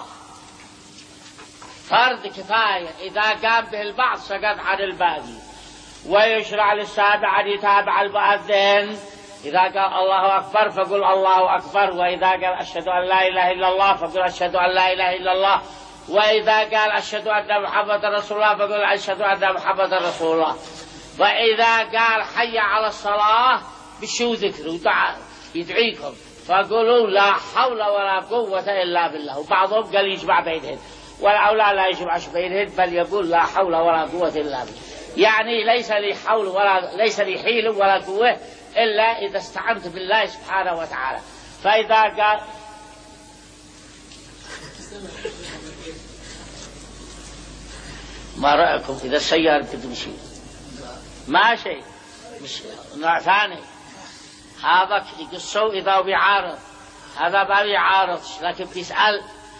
فرض كفاية، إذا قام به البعض سقط عن الباقي. ويشرع للسامع أن يتابع المؤذن، إذا قال الله أكبر فقل الله أكبر، وإذا قال أشهد أن لا إله إلا الله فقل أشهد أن لا إله إلا الله، وإذا قال أشهد أن محمد رسول الله فقل أشهد أن محمد رسول الله. وإذا قال حي على الصلاة بشو ذكر ودعاء يدعيكم فقولوا لا حول ولا قوة إلا بالله. وبعضهم قال يجمع بينهن، والأولى لا يجمعش بينهن بل يقول لا حول ولا قوة إلا بالله، يعني ليس لي حول ولا ليس لي حيل ولا قوة إلا إذا استعنت بالله سبحانه وتعالى. فإذا قال ما رأيكم إذا السيارة بتمشي ماشي مش نوع ثاني، هذا يقصوا إذا هو بيعارض، هذا ما بيعارض لكن بيسأل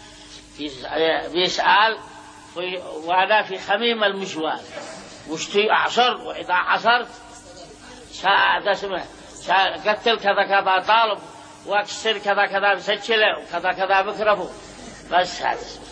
بيسأل وأنا في خميم المجوال وشتي أعصر، وإذا عصرت هذا اسمه قتل كذا كذا طالب واكسر كذا كذا مسجله وكذا كذا بكرفه بس هذا.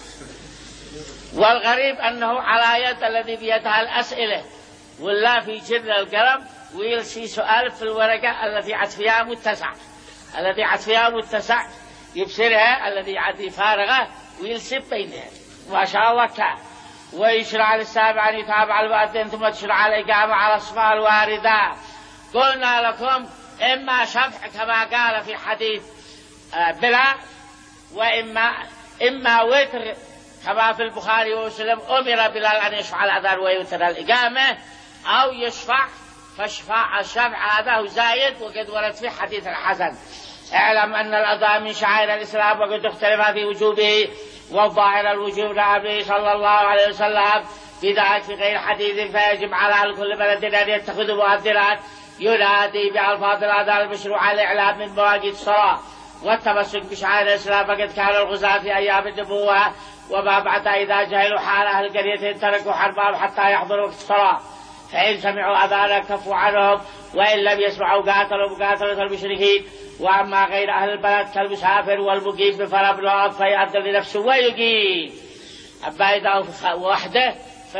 والغريب أنه على يد الذي بيدها الأسئلة ولا في جر القلم ويلسي سؤال في الورقة الذي عد فيها متسع، الذي عد فيها متسع يبصرها، الذي عد فارغة ويلسب بينها ما شاء الله كان. ويشرع للسابع أن يتابع المؤذن ثم تشرع الإقامة على الأصفار الواردة. قلنا لكم إما شفع كما قال في حديث بلال، وإما إما وتر كما في البخاري ومسلم أمر بلال أن يشفع الأذان ويوتر الإقامة، أو يشفع فشفاع الشفع هذا هو زايد وقد ورد في حديث الحسن. اعلم أن الأذان من شعائر الإسلام وقد اختلف في وجوبه، والظاهر الوجوب النبي صلى الله عليه وسلم بذلك في غير حديث، فيجب على كل بلد أن يتخذ مؤذنا ينادي بألفاظ الأذان المشروعة لإعلام من مواقيت الصلاة والتمسك بشعائر الإسلام. فقد كان الغزاة في أيام النبوة وما بعد إذا جهلوا حال أهل القرية تركوا حربهم حتى يحضروا وقت الصلاة، فإن سمعوا أذانا كفوا عنهم، وإن لم يسمعوا قاتلوا مقاتلة المشركين. وأما غير أهل البلد كالمسافر والمقيم بفرب الأرض فيأذن لنفسه ويقيم. أما إذا وحده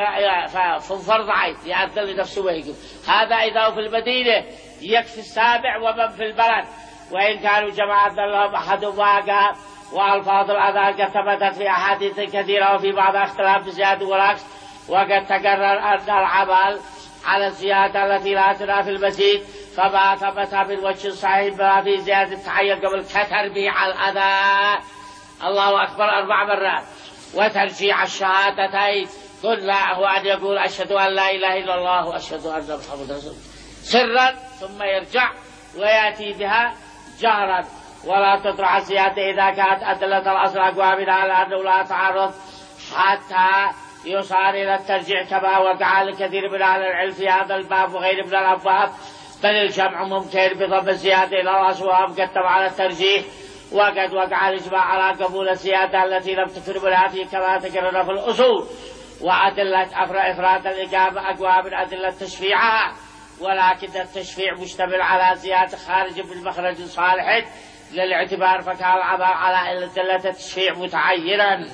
ففرض عين يأذن لنفسه ويقيم. هذا إذا في المدينة يكفي السابع ومن في البلد، وإن كانوا جماعة لهم أحد واقع. وألفاظ الأذان قد ثبتت في أحاديث كثيرة وفي بعض اختلاف بزيادة والعكس، وقد تقرر أن العمل على الزيادة التي لا ترى في المزيد، فما ثبت بالوجه الصحيح ما في زيادة التحية قبل كتربيع الأذان الله أكبر أربع مرات وترجيع الشهادتين كلها هو أن يقول أشهد أن لا إله إلا الله وأشهد أن محمد رسول الله سرا، ثم يرجع ويأتي بها جهرا. ولا تطرح الزيادة إذا كانت أدلة الأصل أقوى منها على أنه لا تعرض حتى يصار إلى الترجيع، كما وقع لكثير من أهل العلم في هذا الباب وغير من الأبواب. بل الجمع ممكن بضم الزيادة إلى الأصل ومقدم على الترجيح. وقد وقع الإجماع على قبول الزيادة التي لم تكن منها في كما تقرر في الأصول. وأدلة إفراد الإجابة أقوى من أدلة تشفيعها، ولكن التشفيع مشتمل على زيادة خارج من مخرج صالح للاعتبار، فكان العمل على أدلة التشفيع متعينا.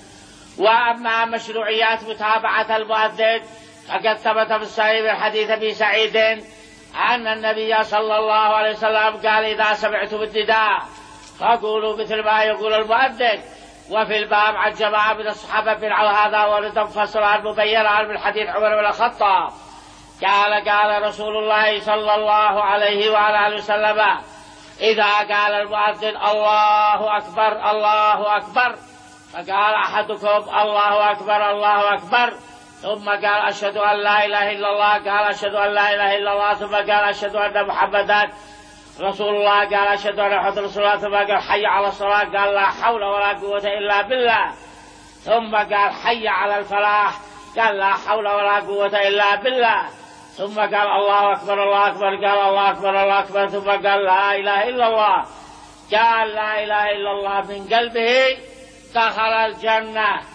وأما مشروعيات متابعة المؤذن فقد ثبت في الصحيح من حديث أبي سعيد أن النبي صلى الله عليه وسلم قال إذا سمعتم النداء فقولوا مثل ما يقول المؤذن. وفي الباب عن جماعة من الصحابة فرعوا هذا ورد مفصلا مبينا من حديث عمر بن الخطاب قال قال رسول الله صلى الله عليه وعلى آله وسلم إذا قال المؤذن الله أكبر الله أكبر فقال أحدكم الله أكبر الله أكبر، ثم قال أشهد أن لا إله إلا الله، قال أشهد أن لا إله إلا الله، ثم قال أشهد أن محمدا رسول الله، قال أشهد أن محمدا رسول الله، ثم قال حي على الصلاة، قال لا حول ولا قوة إلا بالله، ثم قال حي على الفلاح، قال لا حول ولا قوة إلا بالله، ثم قال الله أكبر الله أكبر، قال الله أكبر الله أكبر، ثم قال لا إله إلا الله، قال لا إله إلا الله من قلبه دخل الجنة.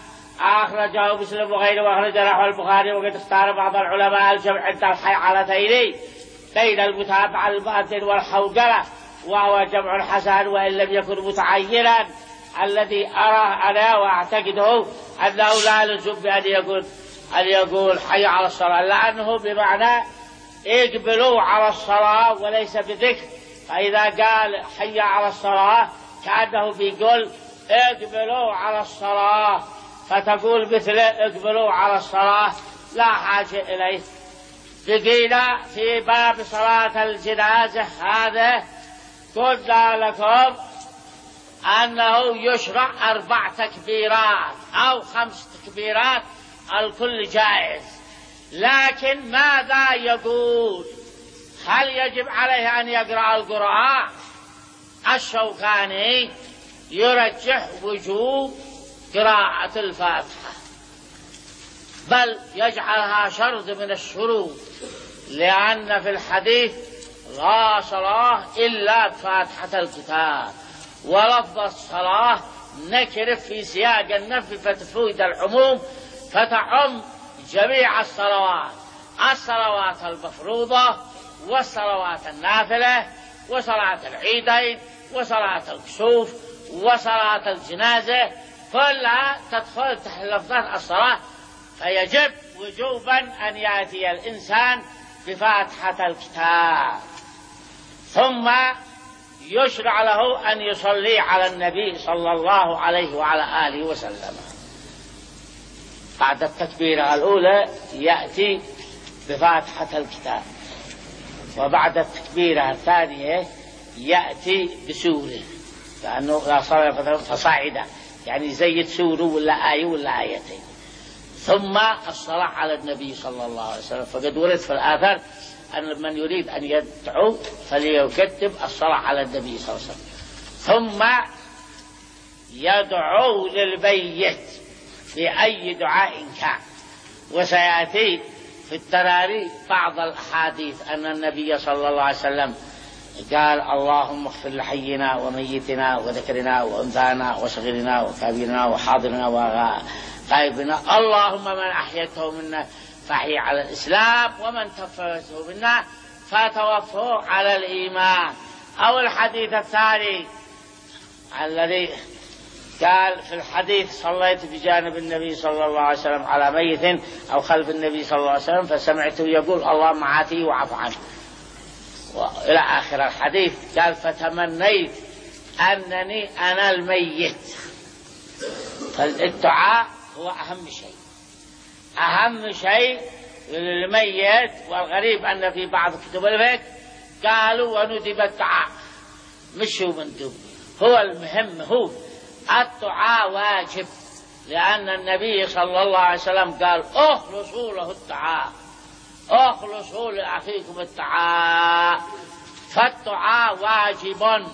أخرجه مسلم وغيره وأخرج له البخاري. وقد اختار بعض العلماء الجمع عند الحالتين بين المتابعة المؤذن والحوقلة، وهو جمع حسن وإن لم يكن متعينا. الذي أراه أنا وأعتقده أنه لا لزم بأن يقول أن يقول حي على الصلاة، لأنه بمعنى اقبلوا على الصلاة وليس بذكر. فإذا قال حي على الصلاة كأنه بيقول اقبلوا على الصلاة، فتقول مثل اقبلوا على الصلاة لا حاجة إليه. بقينا في باب صلاة الجنازة هذا قلنا لكم أنه يشرع أربع تكبيرات أو خمس تكبيرات، الكل جائز. لكن ماذا يقول؟ هل يجب عليه أن يقرأ القرآن؟ الشوكاني يرجح وجوب قراءة الفاتحة، بل يجعلها شرط من الشروط، لأن في الحديث لا صلاة إلا بفاتحة الكتاب، ولفظ الصلاة نكر في سياق النفي فتفيد العموم فتعم جميع الصلوات، الصلوات المفروضة والصلوات النافلة وصلاة العيدين وصلاة الكسوف وصلاة الجنازة، كلها تدخل تحت لفظة الصلاة. فيجب وجوبا أن يأتي الإنسان بفاتحة الكتاب، ثم يشرع له أن يصلي على النبي صلى الله عليه وعلى آله وسلم. بعد التكبيرة الأولى يأتي بفاتحة الكتاب، وبعد التكبيرة الثانية يأتي بسورة، لأنه لا صلاة فصاعدا يعني زيد سورة ولا آية ولا آيتين، ثم الصلاة على النبي صلى الله عليه وسلم. فقد ورد في الآثار أن من يريد أن يدعو فليكتب الصلاة على النبي صلى الله عليه وسلم، ثم يدعو للميت بأي دعاء كان. وسيأتي في التراري بعض الأحاديث أن النبي صلى الله عليه وسلم قال اللهم اغفر لحينا وميتنا وذكرنا وأنثانا وصغيرنا وكبيرنا وحاضرنا وغائبنا، اللهم من أحيته منا فأحيي على الإسلام، ومن توفيته منا فتوفه على الإيمان. أو الحديث الثاني الذي قال في الحديث صليت بجانب النبي صلى الله عليه وسلم على ميت أو خلف النبي صلى الله عليه وسلم فسمعته يقول اللهم عافيه وعف عنه، وإلى آخر الحديث. قال فتمنيت أنني أنا الميت. فالدعاء هو أهم شيء، أهم شيء للميت. والغريب أن في بعض كتب الفقه قالوا وندب الدعاء، مش هو مندوب، هو المهم هو الدعاء واجب، لأن النبي صلى الله عليه وسلم قال اخلصوا له الدعاء، اخلصوا لأخيكم الدعاء. فالدعاء واجب،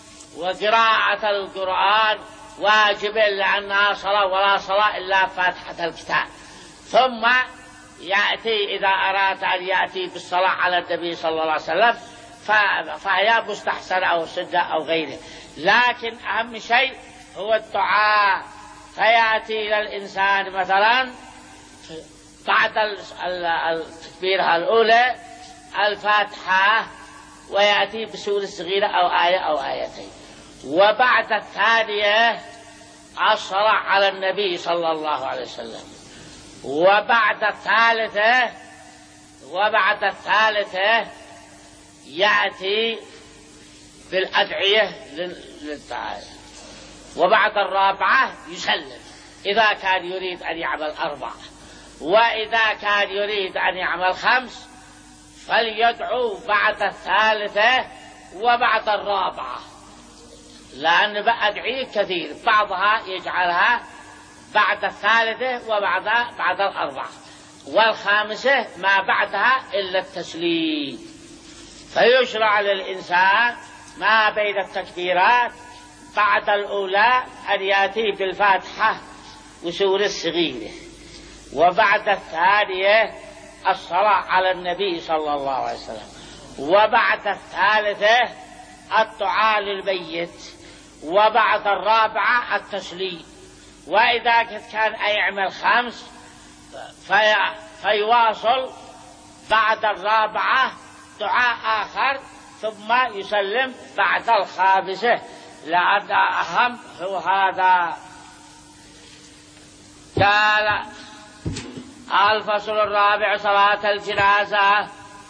وقراءة القرآن واجب لأنها صلاة، ولا صلاة إلا فاتحة الكتاب. ثم يأتي إذا أراد أن يأتي بالصلاة على النبي صلى الله عليه وسلم فهي مستحسن أو سنة أو غيره، لكن أهم شيء هو الدعاء. فيأتي إلى الإنسان مثلا بعد التكبيرة الأولى الفاتحة ويأتي بسورة صغيرة أو آية أو آيتين، وبعد الثانية الصلاة على النبي صلى الله عليه وسلم، وبعد الثالثة وبعد الثالثة يأتي بالأدعية للدعاء، وبعد الرابعة يسلم إذا كان يريد أن يعمل أربعة، وإذا كان يريد أن يعمل خمس فليدعو بعد الثالثة وبعد الرابعة، لأن أدعية كثير بعضها يجعلها بعد الثالثة وبعد بعد الأربعة، والخامسة ما بعدها إلا التسليم. فيشرع للإنسان ما بين التكبيرات بعد الأولى أن يأتي بالفاتحة وسورة صغيرة، وبعد الثانية الصلاة على النبي صلى الله عليه وسلم، وبعد الثالثة الدعاء للميت، وبعد الرابعة التسليم، وإذا كان يعمل خمس في فيواصل بعد الرابعة دعاء آخر ثم يسلم بعد الخامسة، لأن أهم هو هذا. قال الفصل الرابع: صلاة الجنازة.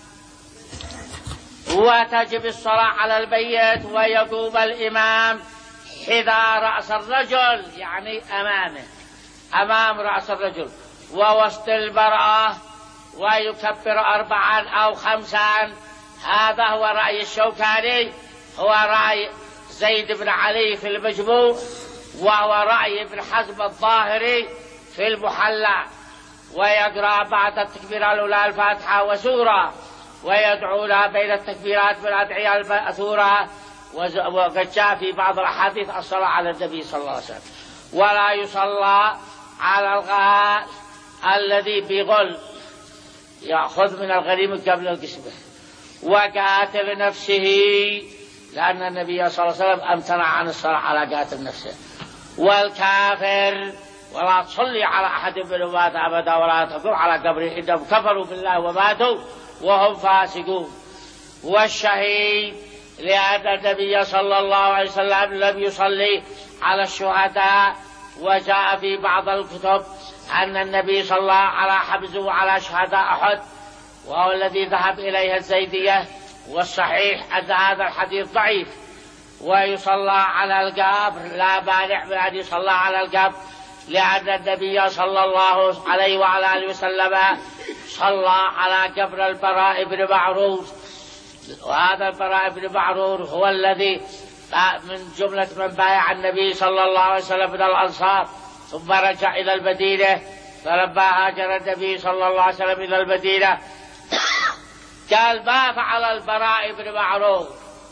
وتجب الصلاة على الميت ويقوم الإمام حذا رأس الرجل، يعني أمامه، أمام رأس الرجل، ووسط المرأة، ويكبر أربعا أو خمسا. هذا هو رأي الشوكاني، هو رأي زيد بن علي في المجموع، وهو رأي ابن حزم الظاهري في المحلى. ويقرأ بعد التكبير الأولى الفاتحة وسورة، ويدعو لها بين التكبيرات بالأدعية المأثورة. وقد جاء في بعض الأحاديث الصلاة على النبي صلى الله عليه وسلم. ولا يصلى على الغال الذي بغل، يأخذ من الغنيمة قبل القسمة. وقاتل نفسه، لأن النبي صلى الله عليه وسلم امتنع عن الصلاة على قاتل نفسه. والكافر، ولا تصلي على أحد منهم مات أبدا ولا تقم على قبره إنهم كفروا بالله وماتوا وهم فاسقون. والشهيد، لأن النبي صلى الله عليه وسلم لم يصلي على الشهداء. وجاء في بعض الكتب أن النبي صلى الله على حبزه وعلى شهداء أحد، وهو الذي ذهب إليه الزيدية. والصحيح أن هذا الحديث ضعيف. ويصلى على القبر، لا مانع من أن يصلى على القبر، لأن النبي صلى الله عليه وعلى آله وسلم صلى على قبر البراء بن معرور. وهذا البراء بن معرور هو الذي من جملة من بايع النبي صلى الله عليه وسلم من الأنصار، ثم رجع إلى المدينة. فلما هاجر النبي صلى الله عليه وسلم إلى المدينة قال: ما فعل البراء بن معرور؟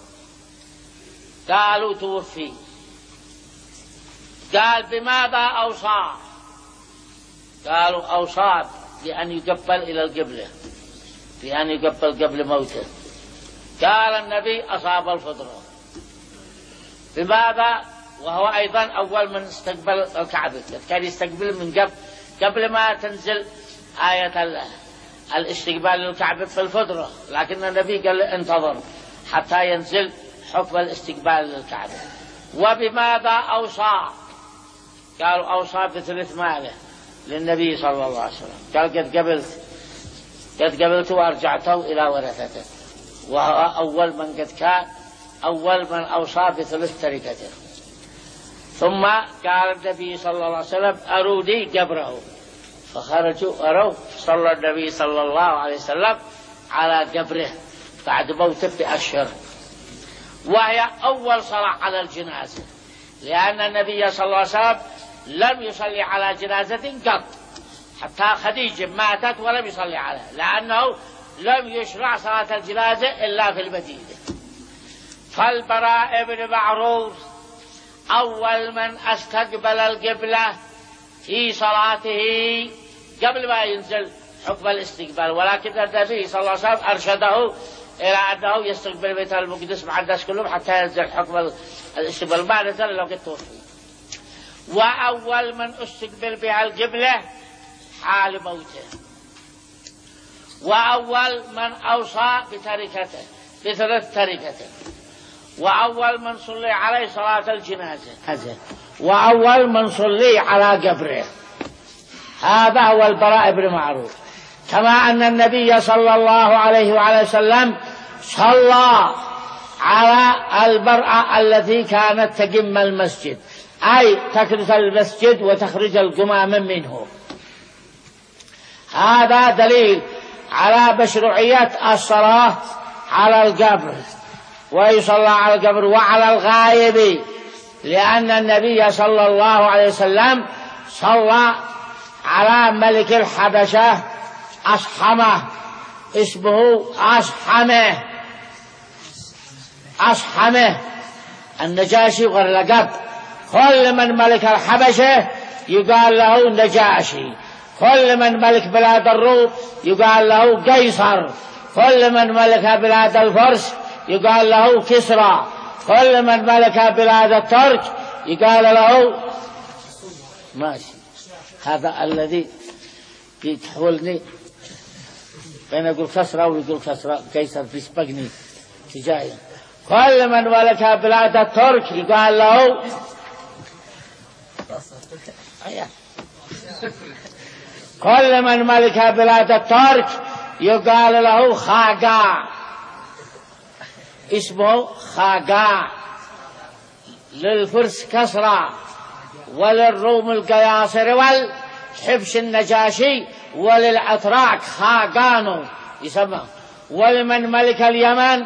قالوا: توفي. قال: بماذا أوصى؟ قالوا: أوصى بأن يقبل إلى القبلة، بأن يقبل قبل موته. قال النبي: أصاب الفطرة. بماذا؟ وهو أيضا أول من استقبل الكعبة، كان يستقبل من قبل قبل ما تنزل آية الاستقبال للكعبة في الفطرة، لكن النبي قال: انتظر حتى ينزل حكم الاستقبال للكعبة. وبماذا أوصى؟ قالوا: أوصى بثلث ماله للنبي صلى الله عليه وسلم. قال: قد قبلت قد قبلت وأرجعته إلى ورثته. وهو أول من قد كان أول من أوصى بثلث تركته. ثم قال النبي صلى الله عليه وسلم: أروني قبره. فخرجوا أروا، صلى النبي صلى الله عليه وسلم على قبره بعد موته بأشهر. وهي أول صلاة على الجنازة، لأن النبي صلى الله عليه وسلم لم يصلي على جنازة قط، حتى خديجة ماتت ولم يصلي عليها، لأنه لم يشرع صلاة الجنازة إلا في المدينة. فالبراء بن معرور أول من استقبل القبلة في صلاته قبل ما ينزل حكم الاستقبال، ولكن النبي صلى الله عليه وسلم أرشده إلى أنه يستقبل بيت المقدس مع الناس كلهم حتى ينزل حكم الاستقبال، ما نزل لو قد توفي. وأول من استقبل بها القبلة حال موته. وأول من أوصى بتركته بثلث تركته. وأول من صلي عليه صلاة الجنازة. وأول من صلي على قبره. هذا هو البراء بن معرور. كما أن النبي صلى الله عليه وعلى وسلم صلى على المرأة التي كانت تجم المسجد، أي تكنس المسجد وتخرج القمام منه. هذا دليل على مشروعية الصلاة على القبر، ويصلى على القبر وعلى الغائب، لأن النبي صلى الله عليه وسلم صلى على ملك الحبشة أصحمه، اسمه أصحمه أصحمه النجاشي واللقب. كل من ملك الحبشة يقال له نجاشي، كل من ملك بلاد الروم يقال له قيصر، كل من ملك بلاد الفرس يقال له كسرى، كل من ملك بلاد الترك يقال له ماشي. هذا الذي يتحولني بين أقول كسرة ويقول كسرة قيصر بيسبقني تجاهي. كل من ملك بلاد الترك يقال له كل من ملك بلاد الترك يقال له خاقع، اسمه خاقع. للفرس كسرى وللروم القياصر والحبش النجاشي وللأتراك خاقانو يسمى. ولمن ملك اليمن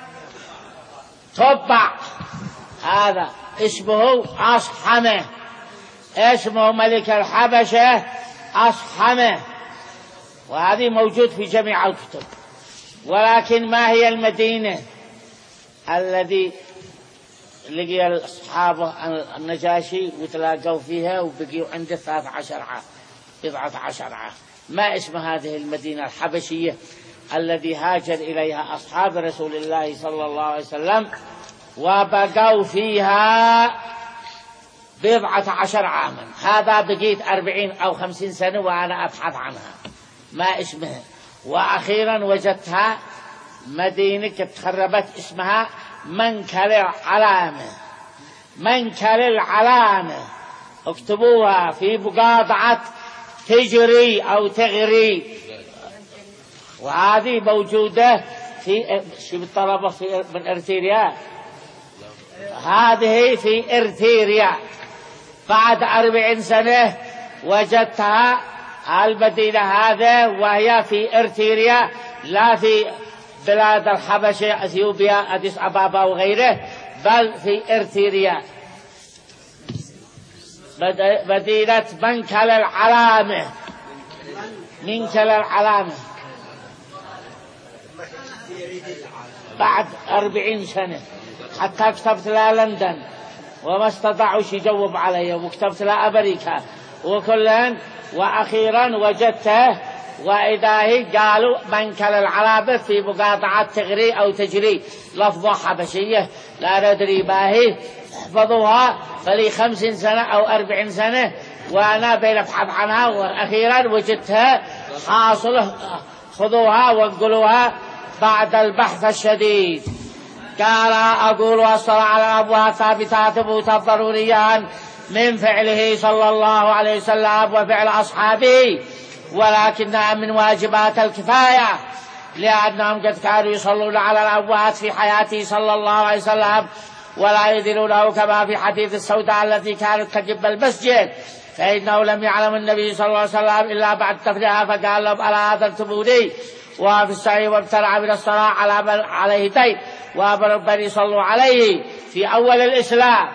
تبع، هذا اسمه أصحمه. اسمه ملك الحبشة أصحمه، وهذه موجود في جميع الكتب. ولكن ما هي المدينة الذي لقي الأصحاب النجاشي وتلاقوا فيها وبقيوا عنده ثلاث عشر عام بضعة عشر عام؟ ما اسم هذه المدينة الحبشية الذي هاجر إليها أصحاب رسول الله صلى الله عليه وسلم وبقوا فيها بضعة عشر عاما؟ هذا بقيت أربعين أو خمسين سنة وأنا أبحث عنها، ما اسمها. وأخيرا وجدتها مدينة تخربت، اسمها منكل العلامة. منكل العلامة اكتبوها في مقاطعة تجري أو تغري، وهذه موجودة في شو بالطلبة في من إرتريا. هذه في إرتريا. بعد أربعين سنة وجدتها المدينة هذا وهي في إرتريا، لا في بلاد الحبشة أثيوبيا أديس أبابا وغيره، بل في إرتريا مدينة منكل العلامة. منكل العلامة بعد أربعين سنة، حتى كتبت لها لندن وما استطاعوا يجاوب علي، وكتبت لها أمريكا وكلهن، وأخيرا وجدته وإذا هي قالوا منكل العلامة في مقاطعة تغري أو تجري، لفظة حبشية لا ندري ما هي. احفظوها فلي خمسين سنة أو أربعين سنة وأنا بين أبحث عنها، وأخيرا وجدتها حاصله. خذوها وانقلوها بعد البحث الشديد. قال أقول والصلاة على الأبواب ثابتات ثبوتا ضروريا من فعله صلى الله عليه وسلم وفعل أصحابه، ولكنها من واجبات الكفاية، لأنهم قد كانوا يصلون على الأموات في حياته صلى الله عليه وسلم ولا يدلونه، كما في حديث السوداء التي كانت تجب المسجد، فإنه لم يعلم النبي صلى الله عليه وسلم إلا بعد تفريعها، فقال لهم ألا أذنتموني؟ وفي السعي وابتلع من الصلاة على عليه دين، وأمر بني صلوا عليه في أول الإسلام،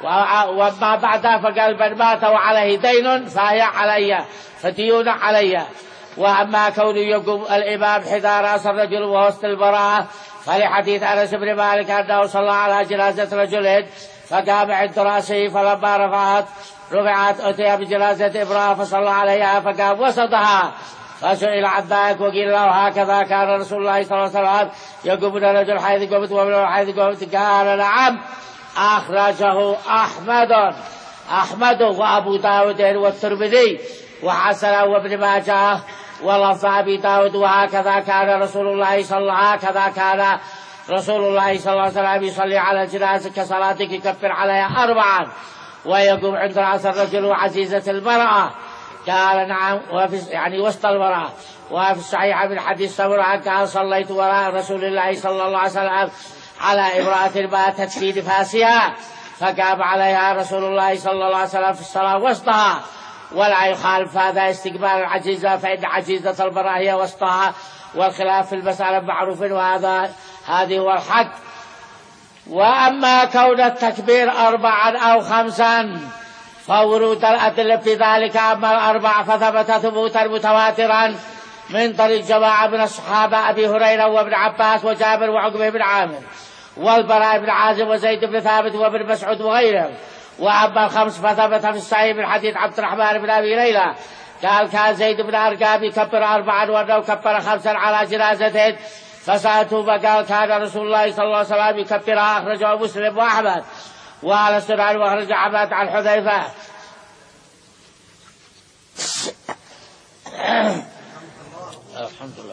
وما بعدها فقال من مات وعليه دين فهي علي فديون علي. وأما كونه يقوم الإمام حذا رأس الرجل ووسط البراءة، فلحديث أنس بن مالك أنه صلى على جنازة رجل فقام عند رأسه، فلما رفعت رفعت أتي بجنازة امرأة فصلى عليها فقام وسطها، فسئل عن ذلك وقيل له هكذا كان رسول الله صلى الله عليه وسلم يقوم من الرجل حيث قمت ومن حيث قمت؟ قال نعم. أخرجه أحمد أحمد وأبو داود والترمذي وحسن وابن ماجه ولفظ أبي داود. وهكذا كان رسول الله صلى الله هكذا كان رسول الله صلى الله عليه وسلم يصلي على الجنازة كصلاتك يكفر عليها أربعا، ويقوم عند رأس الرجل وعزيزة المرأة. قال نعم، وفي يعني وسط المرأة. وفي الصحيح من حديث سمرة قال صليت وراء رسول الله صلى الله عليه وسلم على امرأة باتت في نفاسها، فقام عليها رسول الله صلى الله عليه وسلم في الصلاة وسطها. ولا يخالف هذا استقبال العجيزة، فإن عجيزة المرأة هي وسطها، والخلاف في المسألة معروف، وهذا هذه هو الحق. وأما كون التكبير أربعا أو خمسا فورود الأدلة في ذلك. أما الأربع فثبت ثبوتا متواترا من طريق جماعة من الصحابة أبي هريرة وابن عباس وجابر وعقبة بن عامر والبراء بن عازب وزيد بن ثابت وابن مسعود وغيرهم. وأما الخمس فثبت في الصحيح من حديث عبد الرحمن بن أبي ليلى قال كان زيد بن أرقام يكبر أربعا وأنه كبر خمسا على جنازته، فسألته فقال كان رسول الله صلى الله عليه وسلم يكبرها. أخرجه مسلم وأحمد وعلى السنن، وأخرج أحمد عن حذيفة الحمد لله.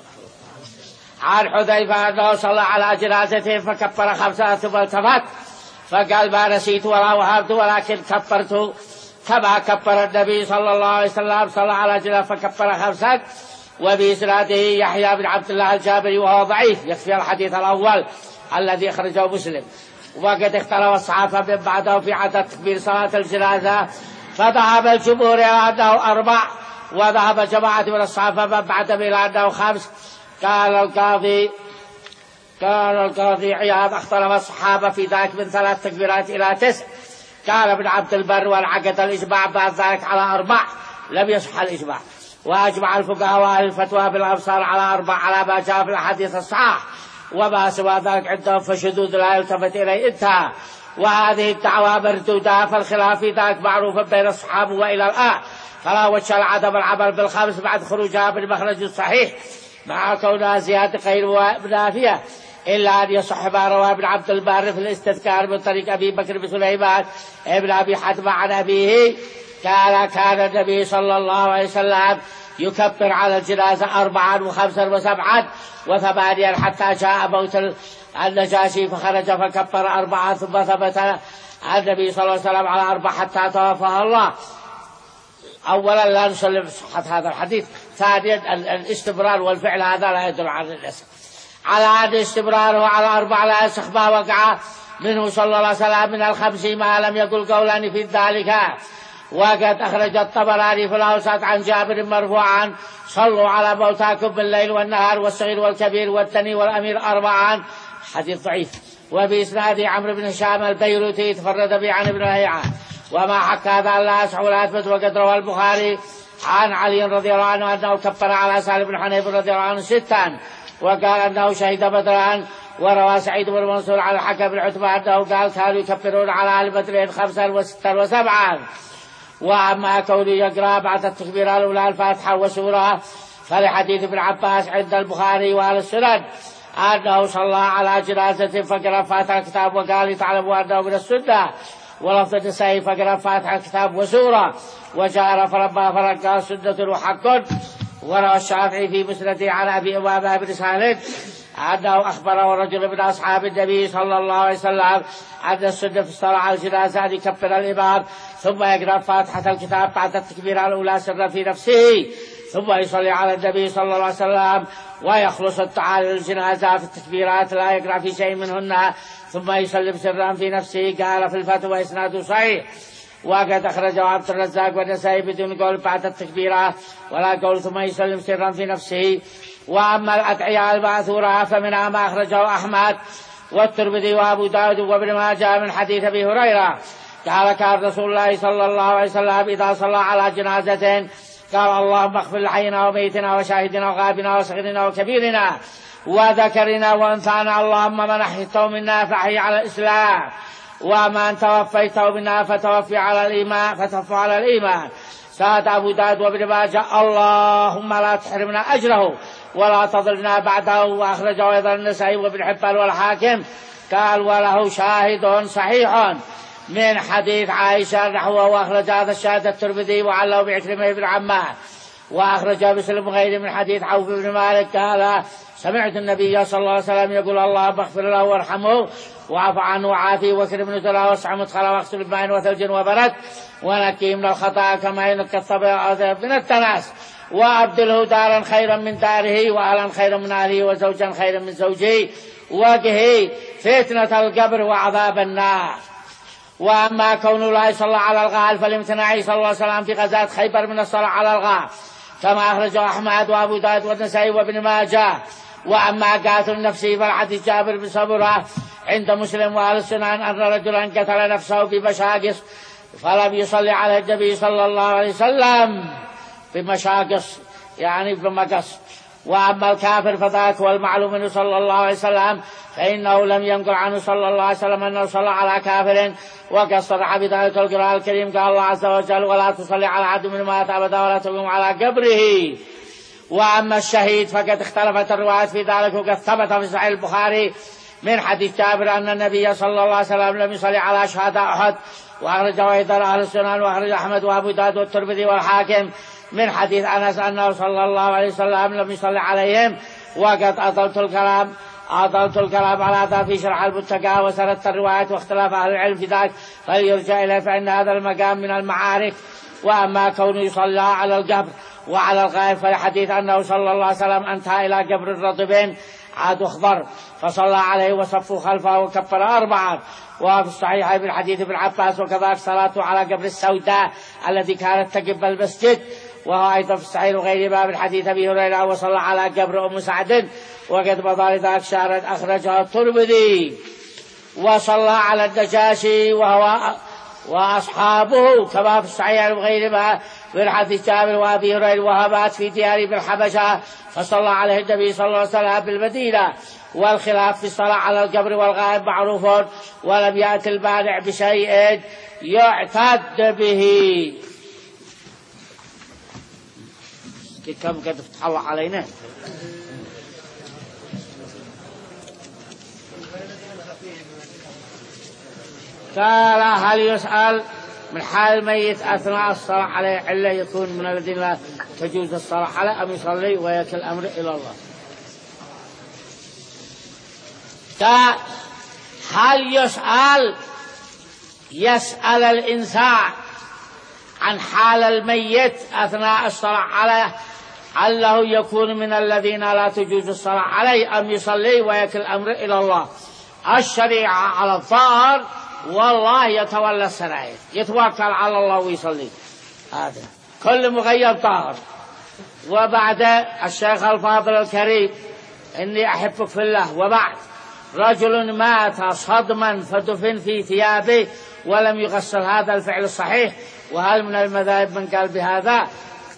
عن حذيفة أنه صلى على جنازته فكبر خمسة ثم التفت فقال ما نسيت ولا وهبت ولكن كبرت كما كبر النبي صلى الله عليه وسلم. صلى على جنازته فكبر خمسة. وبإسناده يحيى بن عبد الله الجابري وهو ضعيف، يكفي الحديث الأول الذي أخرجه مسلم. وقد اختلف الصحابة من بعده في عدد تكبير صلاة الجنازة، فذهب الجمهور إلى أنه أربع، وذهب جماعة من الصحابة من بعدهم إلى أنه خمس. قال القاضي قال القاضي عياض اختلف الصحابة في ذلك من ثلاث تكبيرات إلى تسع. قال ابن عبد البر وانعقد الإجماع بعد ذلك على أربع، لم يصح الإجماع. وأجمع الفقهاء وأهل الفتوى بالأمصار على أربع على ما جاء في الحديث الصحيح، وما سوى ذلك عندهم فشذوذ لا يلتفت إليه انتهى. وهذه الدعوى مردودة، فالخلاف في ذلك معروف بين الصحابة وإلى الآن، فلا وجه لعدم العمل بالخمس بعد خروجها من مخرج صحيح مع كونها زيادة غير نافية، إلا أن يصح ما روى ابن عبد البر في الاستذكار من طريق أبي بكر بن سليمان ابن أبي حتم عن أبيه قال كان النبي صلى الله عليه وسلم يكبر على الجنازة أربعا وخمسا وسبعا وثمانيا حتى جاء موت النجاشي فخرج فكبر أربعا، ثم ثبت النبي صلى الله عليه وسلم على أربع حتى توفاه الله. أولا لا نسلم صحة هذا الحديث. ثانيا الاستمرار والفعل هذا لا يدل على النسخ، على أن استمراره على أربع لا ينسخ ما وقع منه صلى الله عليه وسلم من الخمس ما لم يقل قولان في ذلك. وقد أخرج الطبراني في الأوسط عن جابر مرفوعا صلوا على موتاكم بالليل والنهار والصغير والكبير والتني والأمير أربعا، حديث ضعيف. وبإسناده عمرو بن هشام البيروتي تفرد به عن ابن لهيعة، وما حكى هذا لا يصح ولا يثبت. وقد روى البخاري عن علي رضي الله عنه أنه كبر على سهل بن حنيف رضي الله عنه ستا، وقال أنه شهد بدرا. وروى سعيد بن منصور على الحكم بن عتبة أنه قال كانوا يكبرون على أهل بدر خمسا وستا وسبعا. وأما كونه يقرأ بعد التكبير الأولى الفاتحة وسورة فلحديث ابن عباس عند البخاري وأهل السنن أنه صلى على جنازة فقرأ فاتحة الكتاب وقال تعلموا أنه من السنة. ولفظ النسائي فقرأ فاتحة الكتاب وسورة وجاء فربا فرقا سنة وحق. وروى الشافعي في مسنده عن أبي أمامة بن سهل أنه أخبره رجل من أصحاب النبي صلى الله عليه وسلم أن السنة في الصلاة على الجنازة أن يكبر الإمام ثم يقرأ فاتحة الكتاب بعد التكبير الأولى سرا في نفسه، ثم يصلي على النبي صلى الله عليه وسلم ويخلص التعالي للجنازة في التكبيرات لا يقرأ في شيء منهن، ثم يسلم سرا في نفسه. قال في الفتوى إسناده صحيح. وقد أخرجه عبد الرزاق والنسائي بدون قول بعد التكبيرات ولا قول ثم يسلم سرا في نفسه. وأما الأدعية المأثورة فمنها ما أخرجه أحمد والترمذي وأبو داود وابن ماجه من حديث أبي هريرة قال كان رسول الله صلى الله عليه وسلم إذا صلى على جنازة قال اللهم اغفر لحينا وميتنا وشاهدنا وغائبنا وصغيرنا وكبيرنا وذكرنا وأنثانا، اللهم من أحييته منا فأحي على الإسلام، ومن توفيته منا فتوفي على الإيمان فتوفى على الإيمان. ساد أبو داود وابن ماجه اللهم لا تحرمنا أجره ولا تضلنا بعده. وأخرجه أيضا النسائي وابن حبان والحاكم قال وله شاهد صحيح من حديث عائشة نحوه. وأخرج هذا الشاهد الترمذي وعله بعكرمة بن عمار. وأخرج مسلم غير من حديث عوف بن مالك قال سمعت النبي صلى الله عليه وسلم يقول اللهم اغفر له وارحمه واعف عنه وعافيه واكرم نزله واسع مدخله واغسل بماء وثلج وبرد ونقيه من الخطايا كما ينقى الثوب من التناس، وأبدله دارا خيرا من داره وأهلا خيرا من أهله وزوجا خيرا من زوجه وقه فتنة القبر وعذاب النار. وأما كون لا يصلى على الغال فلامتناعه صلى الله عليه وسلم في غزاة خيبر من الصلاة على الغال كما أخرجه أحمد وأبو داود والنسائي وابن ماجه. وأما قاتل نفسه فالحديث جابر بن سمرة عند مسلم وأهل السنن أن رجلا قتل نفسه بمشاقص فلم يصلي على النبي صلى الله عليه وسلم بمشاقص يعني بمقص. وأما الكافر فذاك هو المعلوم منه صلى الله عليه وسلم فإنه لم ينقل عنه صلى الله عليه وسلم أنه صلى على كافر. وقد صرح بذلك القرآن الكريم قال الله عز وجل ولا تصلي على أحد منهم مات أبدا ولا تقم على قبره. وأما الشهيد فقد اختلفت الروايات في ذلك، وقد ثبت في صحيح البخاري من حديث جابر أن النبي صلى الله عليه وسلم لم يصلي على شهداء أحد. وأخرجه أيضا أهل السنن وأخرج أحمد وأبو داود والترمذي والحاكم من حديث أنس أنه صلى الله عليه وسلم لم يصلي عليهم. وقد أطلت الكلام أطلت الكلام على هذا في شرح المتقى وسردت الروايات واختلاف أهل العلم في ذلك، فليرجع إليه فإن هذا المقام من المعارك. وأما كونه يصلى على القبر وعلى الغائب فالحديث أنه صلى الله عليه وسلم انتهى إلى قبر الرطبين عاد أخبر فصلى عليه وصفوا خلفه وكبر أربعة. وفي الصحيح من حديث ابن عباس وكذلك صلاته على قبر السوداء التي كانت تقب المسجد، وهو أيضا في الصحيح وغير باب الحديث أبي هريرة وصلى على قبر أم سعد وقد مضى ذلك شارد أخرجه الترمذي. وصلى على النجاشي وهو وأصحابه كما في الصحيح وغير باب من حديث جابر وأبي هريرة وهبات في ديار بالحبشة فصلى عليه النبي صلى الله عليه وسلم بالمدينة. والخلاف في الصلاة على القبر والغائب معروف ولم يأتي المانع بشيء يعتد به. كم قد فتح الله علينا. قال هل يسأل من حال الميت أثناء الصلاة عليه إلا يكون من الذين لا تجوز الصلاة عليه أم يصلي ويكل الأمر إلى الله؟ هل يسأل يسأل الإنسان عن حال الميت أثناء الصلاة عليه علّه يكون من الذين لا تجوز الصلاة عليه أم يصلي ويكل الأمر إلى الله؟ الشريعة على الظاهر والله يتولى السرائر يتوكل على الله ويصلي، هذا كل مغير طاهر. وبعد الشيخ الفاضل الكريم إني أحبك في الله. وبعد رجل مات صدما فدفن في ثيابه ولم يغسل، هذا الفعل الصحيح؟ وهل من المذاهب من قال بهذا؟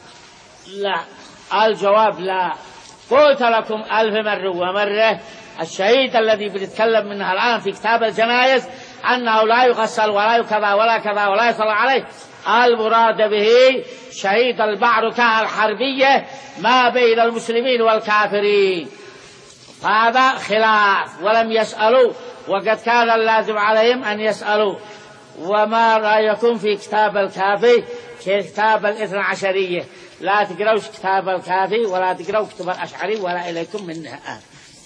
لا، الجواب لا. قلت لكم ألف مرة ومرة الشهيد الذي بنتكلم منها الآن في كتاب الجنائز أنه لا يغسل ولا كذا ولا كذا ولا يصلى عليه، المراد به شهيد المعركة الحربية ما بين المسلمين والكافرين. هذا خلاف ولم يسألوا، وقد كان اللازم عليهم أن يسألوا. وما رأيكم في كتاب الكافي كتاب الاثنى عشرية؟ لا تقرأوا كتاب الكافي ولا تقرأوا كتاب الأشعري ولا إليكم منها آن.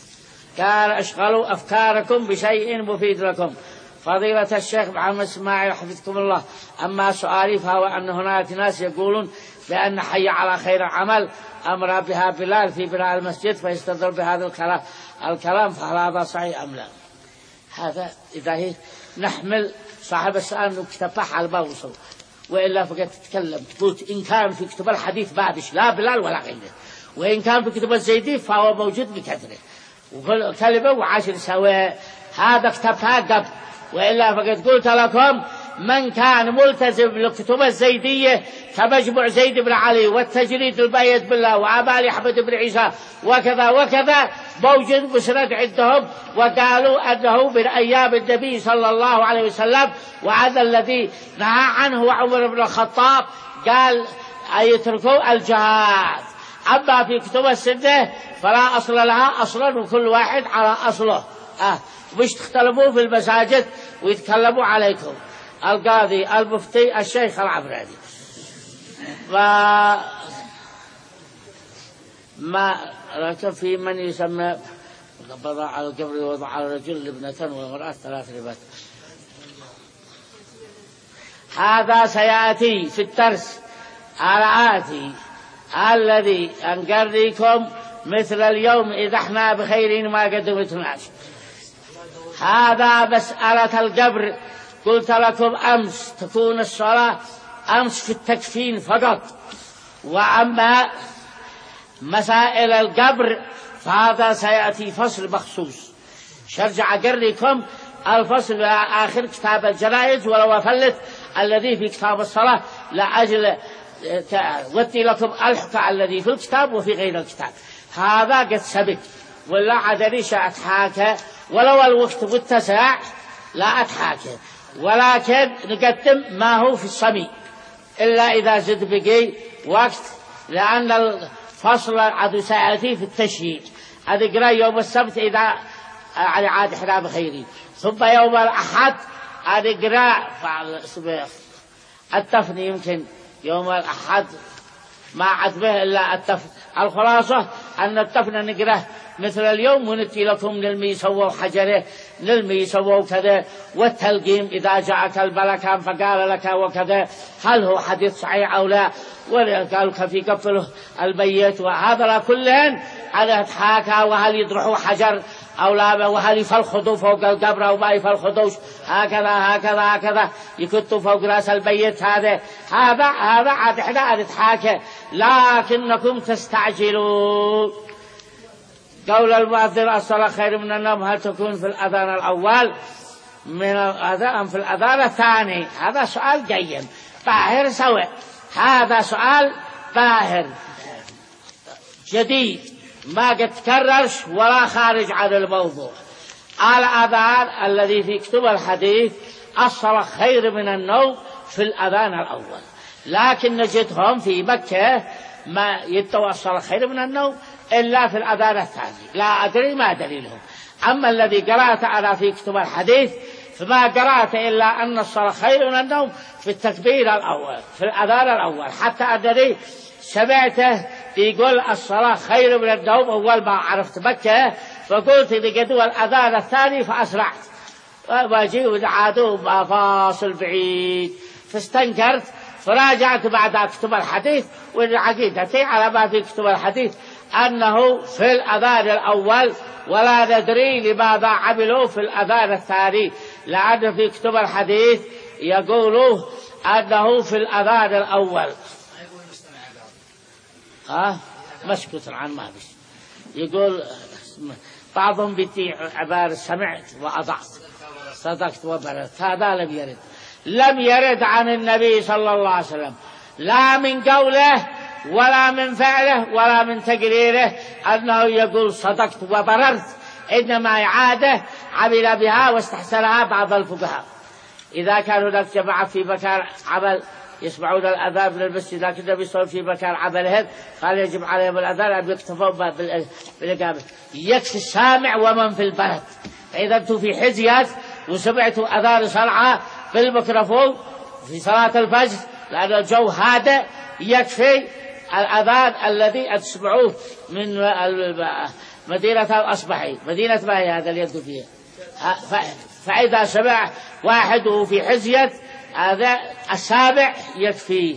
قال اشغلوا أفكاركم بشيء مفيد لكم. فضيلة الشيخ محمد اسماعيل حفظكم الله، أما سؤالي فهو أن هناك ناس يقولون بأن حي على خير العمل أمر بها بلال في بناء المسجد فيستدل بهذا الكلام الكلام فهل هذا صحيح أم لا؟ هذا إذا هي نحمل صاحب السؤال نكتبه على البوصل، وإلا فقد تتكلم قلت إن كان في كتب الحديث بابش لا بلال ولا غيره، وإن كان في كتب الزيدي فهو موجود بكثرة وكل كلمة وعشر سواء. هذا كتبها قبل، وإلا فقد قلت لكم من كان ملتزم بالكتب الزيدية كمجموع زيد بن علي والتجريد البيت بالله وعبالي أحمد بن عيسى وكذا وكذا موجود مسند عندهم، وقالوا أنه من أيام النبي صلى الله عليه وسلم. وهذا الذي نهى عنه عمر بن الخطاب قال أن يتركوا الجهاد. أما في كتب السنة فلا أصل لها أصلا وكل واحد على أصله، آه مش تختلفوا في المساجد ويتكلموا عليكم. القاضي المفتي الشيخ العبراني ما ما لكن في من يسمى وضع على القبر وضع على الرجل ابنة والمرأة ثلاث ربات. هذا سيأتي في الدرس الآتي الذي أنقريكم مثل اليوم إذا احنا بخير ما قدمتناش. هذا مسألة القبر قلت لكم أمس تكون الصلاة أمس في التكفين فقط، وأما مسائل القبر فهذا سيأتي فصل مخصوص. شرجع أقريكم الفصل آخر كتاب الجنائز ولو أفلت الذي في كتاب الصلاة لأجل ودي لكم الحكى الذي في الكتاب وفي غير الكتاب. هذا قد سبق ولا عدريش أتحاكى ولو الوقت متسع لا أتحاكى، ولكن نقدم ما هو في الصميم إلا إذا زد بقي وقت، لأن الفصل عدو سيأتي في التشييع. هذا قرأ يوم السبت إذا عاد إحنا بخيرين، ثم يوم الأحد هذا قرأ التفني يمكن يوم الأحد ما عد به إلا التفن. الخلاصة أن التفن نقره مثل اليوم ونتي لكم نلمي يسووا حجره نلمي يسووا كذا، والتلقيم إذا جاءك البلكان فقال لك وكذا، هل هو حديث صحيح أو لا؟ وقالوا في كفله البيت، وهذا كلهن على حاكا، وهل يطرحوا حجر أو لا، وهل يفلخضوا فوق القبر أو ما يفلخضوش، هكذا هكذا هكذا يكتوا فوق رأس البيت. هذا هذا هذا عاد إحنا نتحاكى، لكنكم تستعجلون. قول المؤذن الصلاة خير من النوم هل تكون في الأذان الأول من الأذان في الأذان الثاني؟ هذا سؤال قيم باهر سوي، هذا سؤال باهر جديد ما قد تكررش ولا خارج عن الموضوع. الأذان الذي في كتب الحديث الصلاة خير من النوم في الأذان الأول، لكن نجدهم في مكة ما يتوى الصلاة خير من النوم إلا في الأذان الثاني، لا أدري ما دليلهم. أما الذي قرأت أنا في كتب الحديث فما قرأت إلا أن الصلاة خير من النوم في التكبير الأول في الأذان الأول، حتى أدري سمعته يقول الصلاة خير من النوم أول ما عرفت مكة، فقلت لقدوا الأذان الثاني فأسرعت واجيب عادوا فاصل بعيد، فاستنكرت فراجعت بعد كتب الحديث، والعقيدتي على ما في كتب الحديث أنه في الأذان الأول، ولا ندري لماذا عملوا في الأذان الثاني، لأن في كتب الحديث يقولوا أنه في الأذان الأول. ها مسكت عن ما بس يقول بعضهم بيتي عبارة سمعت وأضعت صدقت وبررت، هذا لم يرد لم يرد عن النبي صلى الله عليه وسلم، لا من قوله ولا من فعله ولا من تقريره أنه يقول صدقت وبررت، إنما إعادة عمل بها واستحسنها بعض الفقهاء. إذا كان هناك جماعة في مكان عمل يسمعون الأذان من المسجد لكن النبي صلى الله عليه وسلم في مكان عملهم قال يجب عليهم الأذان أن يكتفوا بالإقامة، يكفي السامع ومن في البلد. فإذا أنتم في حزيات وسمعتوا أذان صنعاء بالميكروفون في صلاة الفجر لأن الجو هادئ، يكفي الأذان الذي تسمعوه من مدينة الأصبحي، مدينة ما هي هذا اللي يدوا فيها، فإذا سمع واحد في حزية هذا السابع يكفي.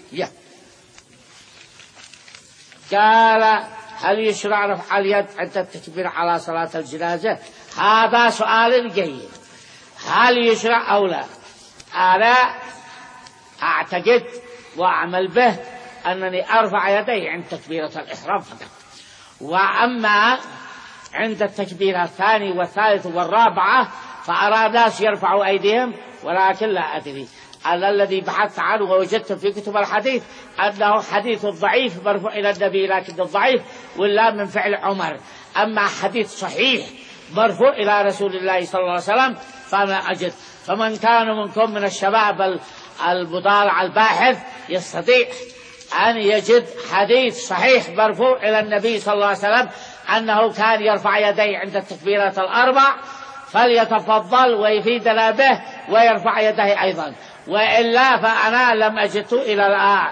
قال هل يشرع رفع اليد عند التكبير على صلاة الجنازة؟ هذا سؤال جيد، هل يشرع أو لا؟ أنا أعتقد وأعمل به أنني أرفع يدي عند تكبيرة الإحرام فقط، وأما عند التكبير الثاني والثالث والرابعة فأرى ناس يرفعوا أيديهم، ولكن لا أدري. على الذي بحثت عنه ووجدت في كتب الحديث أنه حديث ضعيف مرفوع إلى النبي، لكن الضعيف ولا من فعل عمر. أما حديث صحيح مرفوع إلى رسول الله صلى الله عليه وسلم فأنا أجد. فمن كان منكم من الشباب المطالع الباحث يستطيع أن يجد حديث صحيح مرفوع إلى النبي صلى الله عليه وسلم أنه كان يرفع يديه عند التكبيرات الأربع فليتفضل ويفيدنا به ويرفع يديه أيضا، وإلا فأنا لم أجد إلى الآن.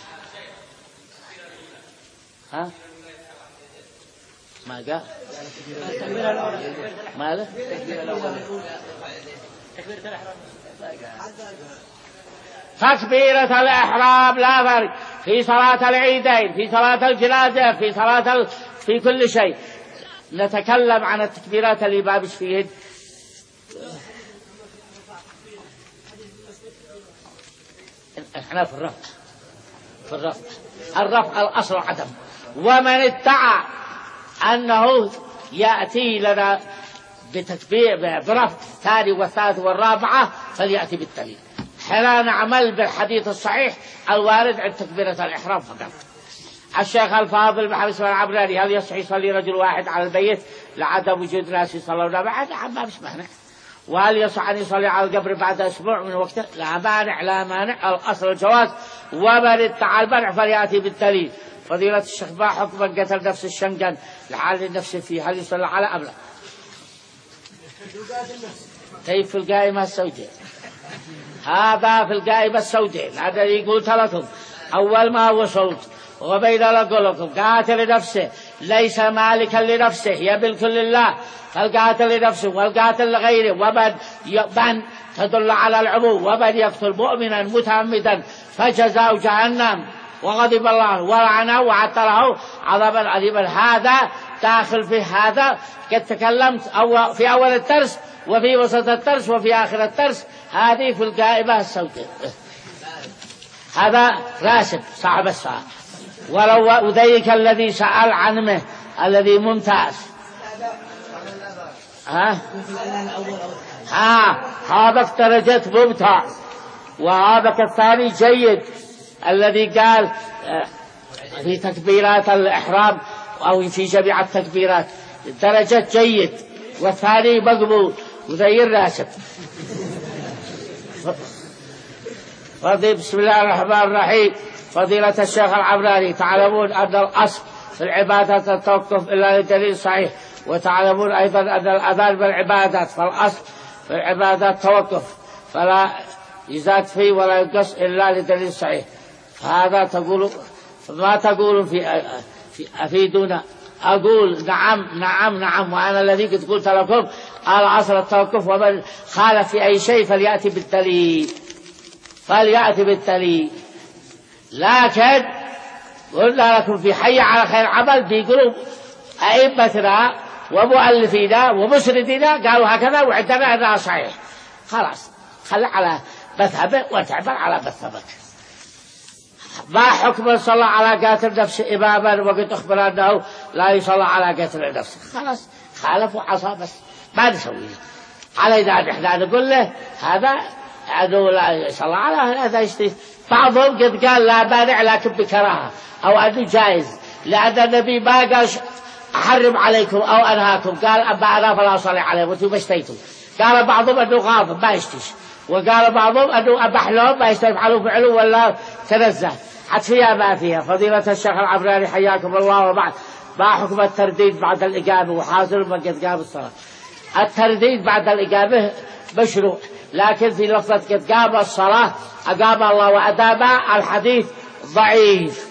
ها ما قال ماله تكبيرة الإحرام لا فرق في صلاة العيدين، في صلاة الجنازة، في صلاة ال... في كل شيء. نتكلم عن التكبيرات اللي بابش فيهن. احنا في الرفع في الرفع الرفع الأصل عدم، ومن ادعى أنه يأتي لنا بتكبير برفع الثاني والثالث والرابعة فليأتي بالدليل. حنا نعمل بالحديث الصحيح الوارد عند تكبيرة الإحرام فقط. الشيخ الفاضل محمد العبراني هل يصح يصلي رجل واحد على البيت لعدم وجود ناس يصلون معه؟ ما فيش مانع. وهل يصح أن يصلي على القبر بعد أسبوع من وقته؟ لا مانع لا مانع، الأصل الجواز، ومن ادعى المنع فليأتي بالدليل. فضيلة الشيخ ما حكم من قتل نفس الشنقن لعل نفسه فيه هل يصلي على أم لا؟ كيف في القائمة السوداء؟ هذا في القائمة السوداء هذا يقول ثلاثهم. أول ما وصلت وبين أقول لكم قاتل نفسه ليس مالكا لنفسه، يملك لله، فالقاتل لنفسه والقاتل لغيره، ومن من تدل على العموم، ومن يقتل مؤمنا متعمدا فجزاء جهنم وغضب الله ولعنه وعد له عذابا عظيما. هذا داخل في هذا، قد تكلمت أو في أول الدرس وفي وسط الدرس وفي آخر الدرس، هذه في القائمة السوداء. هذا راشد صاحب السؤال، ولو أذيك الذي سأل عنه الذي ممتاز. ها ها هذا درجة ممتاز، وهذا الثاني جيد الذي قال في تكبيرات الإحرام أو في جميع التكبيرات درجة جيد، والثاني مقبول وذي الراشد. فضيلة بسم الله الرحمن الرحيم. فضيلة الشيخ العبراني، تعلمون أن الأصل في العبادات التوقف إلا لدليل صحيح، وتعلمون أيضا أن الأذان بالعبادات، فالأصل في العبادات توقف فلا يزاد فيه ولا ينقص إلا لدليل صحيح. فهذا تقول ما تقول في أفيدونا. أقول نعم نعم نعم، وأنا الذي قد قلت لكم الأصل التوقف، ومن خالف في أي شيء فليأتي بالدليل فليأتي بالدليل. لكن قلنا لكم في حي على خير عمل بيقولوا أئمتنا ومؤلفينا ومسردنا قالوا هكذا، وعندنا أنها صحيح. خلاص خلي على مذهبه وتعمل على مذهبك. ما حكم صلى على قاتل نفسه إماما وقد أخبر أنه لا يصلى على قاتل نفسه؟ خلاص خالف وعصى، بس ما نسوي علينا نحن نقول له هذا أنه لا يصلى على هذا يشتري. بعضهم قد قال لا مانع لكن بكراهة، أو أنه جائز، لأن النبي ما قال أحرم عليكم أو أنهاكم، قال أما أنا فلا أصلي عليه وأنتم اشتيتم. قال بعضهم أنه غاضب ما يشتيش، وقال بعضهم أنه أبح لهم ما يستفعلوا فعلوا ولا تنزه. حد فيها ما فيها. فضيلة الشيخ العبراني حياكم الله. وبعد، ما حكم الترديد بعد الإجابة وحاصل من قد قام الصلاة؟ الترديد بعد الإجابة مشروع، لكن في لفظة قد قام الصلاة أقام الله وأدام الحديث ضعيف،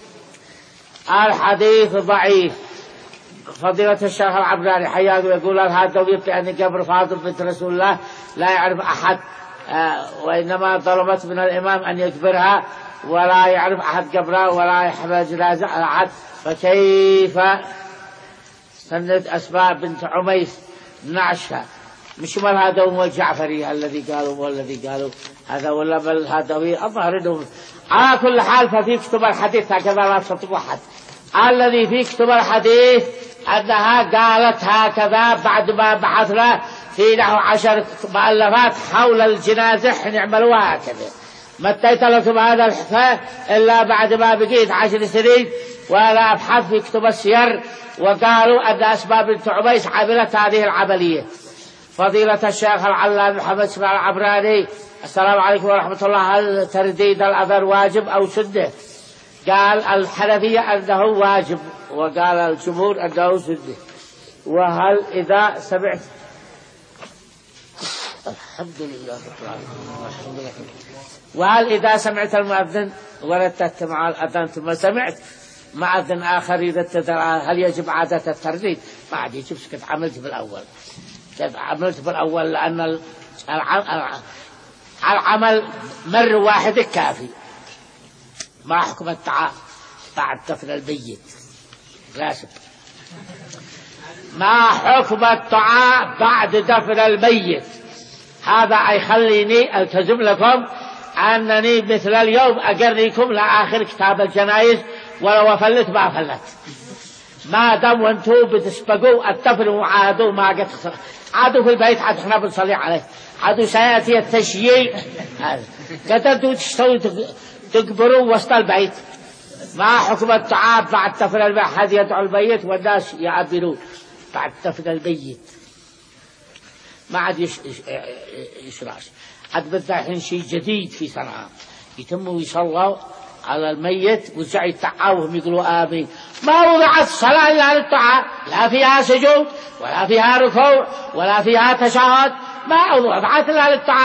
الحديث ضعيف. فضيلة الشيخ العبراني حياكم يقول هذا يبقى أن قبر فاطمة بنت رسول الله لا يعرف أحد، آه وإنما طلبت من الإمام أن يكبرها ولا يعرف أحد قبرها ولا يحمل جنازة أحد، فكيف سند أسماء بنت عميس نعشها؟ مش مال هذا هو الجعفري الذي قالوا والذي قالوا هذا، ولا بل هذا هو الظاهر انه. على كل حال ففي كتب الحديث هكذا لا تستطيع أحد. الذي في كتب الحديث أنها قالت هكذا بعد ما بحثنا في نحو عشر مؤلفات حول الجنازة يعملوها هكذا. متيت لكم هذا الحكاية إلا بعد ما بقيت عشر سنين وأنا أبحث في كتب السير، وقالوا أن أسماء بنت عميس عملت هذه العملية. فضيلة الشيخ العلامة محمد اسماعيل العبراني، السلام عليكم ورحمة الله. هل ترديد الأثر واجب أو سنة؟ قال الحنفية أنه واجب، وقال الجمهور أنه سنة. وهل إذا سمعت الحمد لله رب العالمين الحمد لله. وهل إذا سمعت المؤذن ورددت مع الأذان ثم سمعت مؤذن آخر يردد هل يجب عادة الترديد؟ ما عاد يجب، كنت عملت بالأول كنت عملت بالأول لأن العمل مر واحد كافي. ما حكم الدعاء بعد دفن الميت؟ لازم. ما حكم الدعاء بعد دفن الميت؟ هذا يخليني ألتزم لكم أنني مثل اليوم أقريكم لآخر كتاب الجنائز، ولو أفلت ما أفلت، ما دام وانتوا بتسبقوا الدفن وعادوا ما قد عادوا في البيت عاد احنا بنصلي عليه، عادوا سيأتي التشييع هذا قدرتوا تشتوا تكبروا وسط البيت. ما حكم الدعاء بعد دفن الميت؟ أحد يدعو الميت والناس يعبرون بعد دفن الميت، ما عاد يش... يشراش. عاد بدأ الحين شيء جديد في صنعاء، يتموا يصلوا على الميت ويرجعوا يتعاوهم يقولوا آمين. ما وضعت الصلاة إلا للدعاء، لا فيها سجود ولا فيها ركوع ولا فيها تشهد، ما وضعت إلا للدعاء.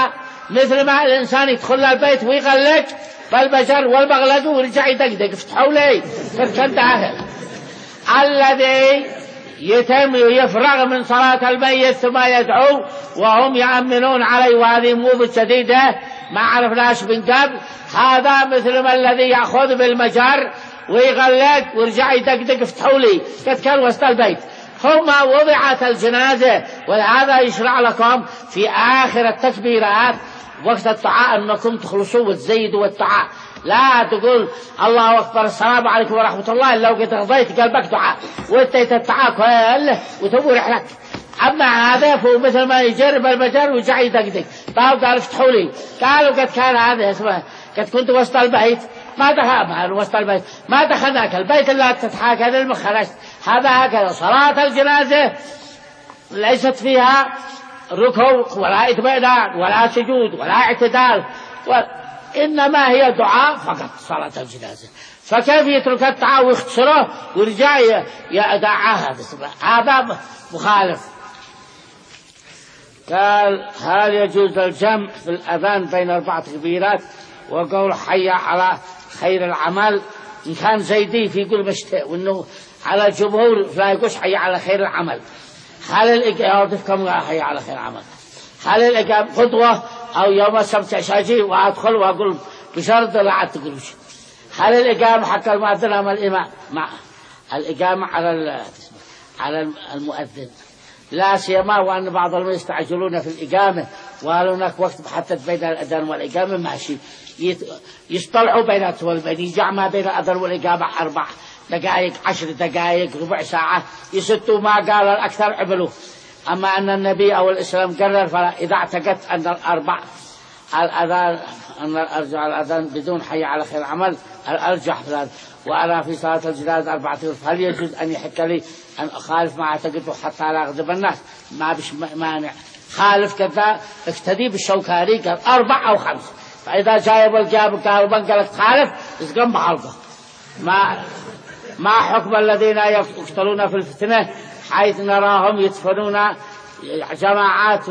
مثل ما الإنسان يدخل البيت ويغلق بالبجر والمغلق ويرجع يدقدق افتحوا لي تركن داخل. الذي يتم يفرغ من صلاة الميت ثم يدعو وهم يأمنون عليه، وهذه موضة جديدة ما عرفناش من قبل. هذا مثل ما الذي يأخذ بالمجر ويغلق ويرجع يدقدق افتحوا لي قد كان وسط البيت. هما وضعت الجنازة، وهذا يشرع لكم في آخر التكبيرات وقت الدعاء أنكم تخلصوا وتزيدوا الدعاء. لا تقول الله أكبر السلام عليكم ورحمة الله إلا وقد رضيت قلبك دعاء وانتهيت الدعاء كله وتبو رحلك. أما هذا فهو مثل ما يجرب المجر ويرجع يدقدق. طيب قال افتحوا لي، قالوا قد كان هذا اسمه قد كنت وسط البيت ما دخل وسط البيت ما دخلناك البيت إلا تتحاكى للمخ خرجت. هذا هكذا صلاة الجنازة ليست فيها ركوع ولا اطمئنان ولا سجود ولا اعتدال، إنما هي دعاء فقط صلاة الجنازة. فكيف يترك الدعاء ويختصره ويرجع يدعاها؟ هذا مخالف. قال هل يجوز الجمع في الأذان بين أربعة تكبيرات وقول حي على خير العمل؟ إن كان زيدي في يقول مشتاق، وإنه على الجمهور لا يقولش حي على خير العمل. هل الإقامة كم حي على خير العمل؟ هل الإقامة قدوة أو يوم السبت أشاجي وأدخل وأقول بشرط لا عاد تقولش؟ هل الإقامة حتى المؤذن أم الإمام؟ مع الإقامة على على المؤذن، لا سيما وأن بعض المن يستعجلون في الإقامة وقالوا هناك وقت محدد بين الأذان والإقامة ماشي، يصطلعوا بيناتهم والبين يجمع ما بين الأذان والإقامة أربع دقائق عشر دقائق ربع ساعة يسدوا ما قال الأكثر عملوا. أما أن النبي أو الإسلام قرر فإذا اعتقدت أن الأربع الأذان أن الأرجح الأذان بدون حي على خير العمل الأرجح فلان. وأنا في صلاة الجنازة أربعة هل يجوز أن يحك لي أن أخالف ما اعتقده حتى لا أغضب الناس؟ ما بش مانع، خالف كذا اقتدي بالشوكاني قال أربع أو خمس، فإذا جايب الجاب قال من قال تخالف اسقم بحلقه. ما ما حكم الذين يقتلون في الفتنة حيث نراهم يدفنون جماعات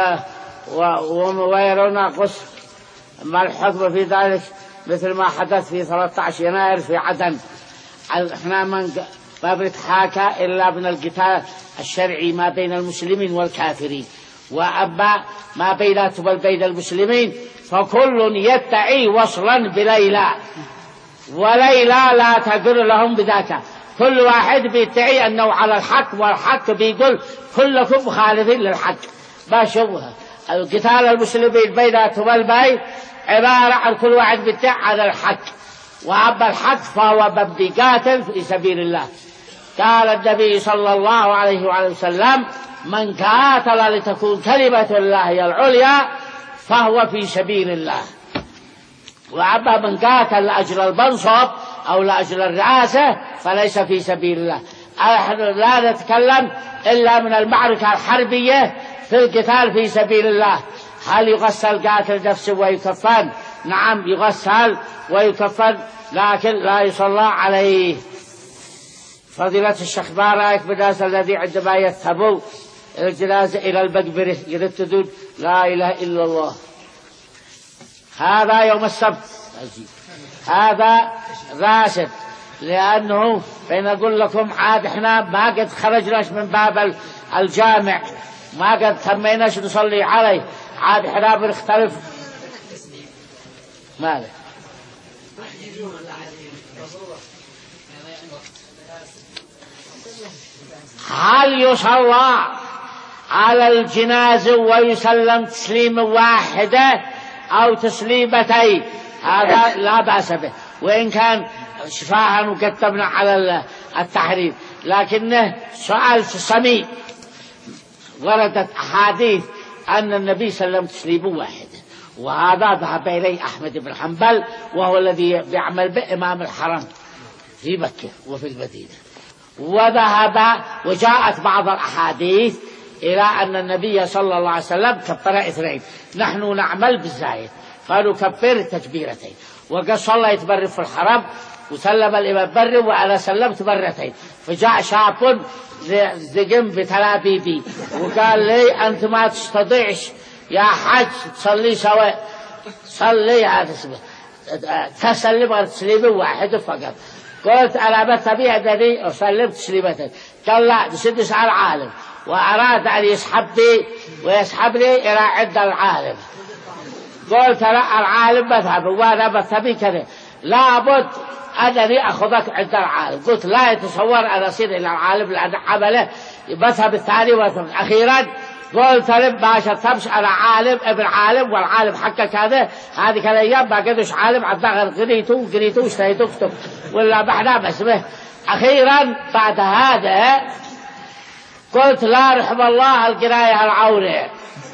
ويرون قصر؟ ما الحكم في ذلك مثل ما حدث في ثلاثة عشر يناير في عدن؟ احنا من ما بنتحاكى إلا من القتال الشرعي ما بين المسلمين والكافرين، وأما ما بيناتهم وبين المسلمين فكل يدعي وصلا بليلى وليلى لا تقر لهم بذاك. كل واحد بيدعي أنه على الحق والحق بيقول كلكم مخالفين للحق. ما شبه القتال المسلمين بيناتهم والبين عبارة عن كل واحد بيدعي على الحق، وأما الحق فهو مبدي قاتل في سبيل الله. قال النبي صلى الله عليه وآله وسلم من قاتل لتكون كلمة الله هي العليا فهو في سبيل الله. وأما من قاتل لأجل المنصب أو لأجل الرئاسة فليس في سبيل الله. نحن لا نتكلم إلا من المعركة الحربية في القتال في سبيل الله. هل يغسل قاتل نفسه ويكفن؟ نعم يغسل ويكفن، لكن لا يصلى عليه. فضيلة الشيخ ما رأيك بالناس الذي عندما يذهبوا الجنازة إلى المقبرة يرددون لا إله إلا الله؟ هذا يوم السبت هذا راشد، لأنه بين أقول لكم عاد إحنا ما قد خرجناش من باب الجامع، ما قد تميناش نصلي عليه، عاد إحنا بنختلف. ماذا هل يصلى على الجنازة ويسلم تسليم واحدة أو تسليمتين؟ هذا لا بأس به، وإن كان شفاها وكتبنا على التحريم، لكنه سؤال سمي. وردت أحاديث أن النبي صلى الله عليه وسلم تسليم واحدة، وهذا ذهب إليه أحمد بن حنبل وهو الذي بيعمل بإمام الحرم في مكة وفي المدينة. وذهب وجاءت بعض الأحاديث إلى أن النبي صلى الله عليه وسلم كبر اثنين، نحن نعمل بالزايد فنكبر تكبيرتين. وقد صليت بر في الحرم وسلم الإمام بر وأنا سلمت مرتين، فجاء شاب زقم بتلابيبي وقال لي أنت ما تستطيعش يا حج تصلي سوا صلي هذا اسمه تسلم غير تسليم واحد فقط. قلت أنا بتبيع دني وسلمت تسليمتين. قال لا بسدس على العالم وأراد أن يسحبني ويسحبني إلى عند العالم. قلت لا العالم بذهب وأنا بتبي كذا لابد أنني أخذك عند العالم. قلت لا يتصور أن أصير إلى العالم لأن عمله مذهب الثاني وذهب. أخيرا قلت له باشا تمشي على عالم ابن عالم والعالم حقك هذا هذه الأيام ما قدش عالم عبد قريته قريته اشتريته كتب ولا بحنا باسمه. أخيرا بعد هذا قلت لا رحم الله القراية العورة.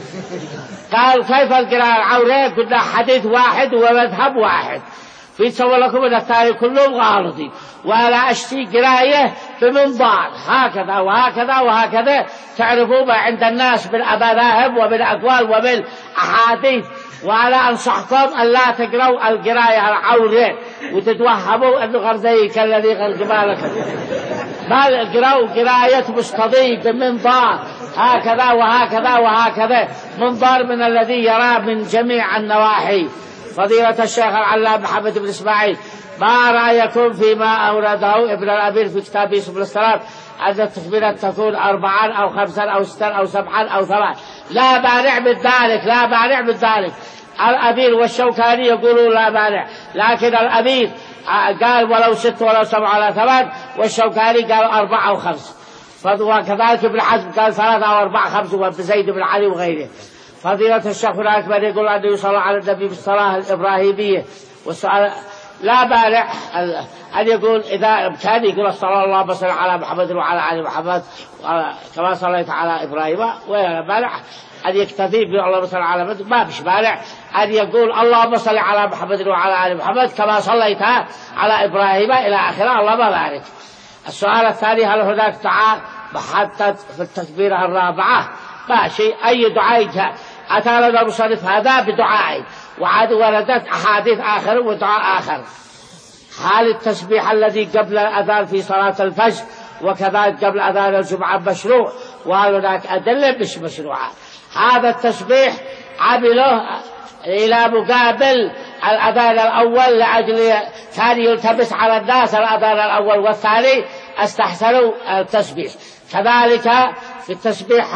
قال كيف القراءة العورة؟ قلنا حديث واحد ومذهب واحد في سوى لكم من الثاني كلهم غالطين وأنا أشتي قراية بمنظار هكذا وهكذا وهكذا تعرفوا ما عند الناس بالمذاهب وبالأقوال وبالأحاديث. وأنا أنصحكم أن لا تقرأوا القراية العورة وتتوهموا أنه غرزي كالذي غرز بالك بل اقرأوا قراية مستضيف بمنظار هكذا وهكذا وهكذا منظار من الذي يرى من جميع النواحي. فضيلة الشيخ العلامة محمد بن إسماعيل ما رأيكم فيما أورده ابن الأبير في كتابه سبل السلام أن التكبيرة تكون أربعا أو خمسا أو ستا أو سبعا أو ثمان؟ لا مانع من ذلك لا مانع من ذلك. الأبير والشوكاني يقولون لا مانع لكن الأبير قال ولو ست ولو سبع ولا ثمان والشوكاني قال أربعة أو خمس. وكذلك ابن حزم قال ثلاثة أو أربعة خمس وابن زيد بن علي وغيره. فضيلة الشيخ الأكبر يقول أنه يصلى على النبي بالصلاة الإبراهيمية والسؤال لا مانع أن يقول إذا كان يقول صلى الله عليه وسلم على محمد وعلى آل محمد كما صليت على إبراهيم ولا مانع أن يكتفي بالله صلى على محمد. ما فيش مانع أن يقول اللهم صل على محمد وعلى آل محمد كما صليت على إبراهيم إلى آخره. اللهم بارك. السؤال الثاني هل هناك دعاء محدد في التكبيرة الرابعة؟ ماشي أي دعاء أتى لنا المصنف هذا بدعاء وعاد وردت أحاديث آخر ودعاء آخر. حال التسبيح الذي قبل الأذان في صلاة الفجر وكذلك قبل أذان الجمعة مشروع وهناك أدلة مش مشروعة. هذا التسبيح عمله إلى مقابل الأذان الأول لأجل كان يلتبس على الناس الأذان الأول والثاني استحسنوا التسبيح. كذلك في التسبيح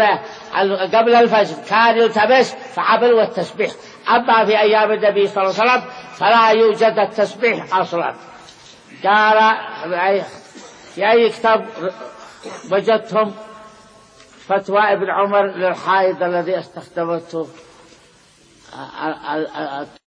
قبل الفجر كان يلتبس فعملوا التسبيح. أما في أيام النبي صلى الله عليه وسلم فلا يوجد التسبيح أصلا. قال في أي كتاب وجدتم فتوى ابن عمر للحائض الذي استخدمته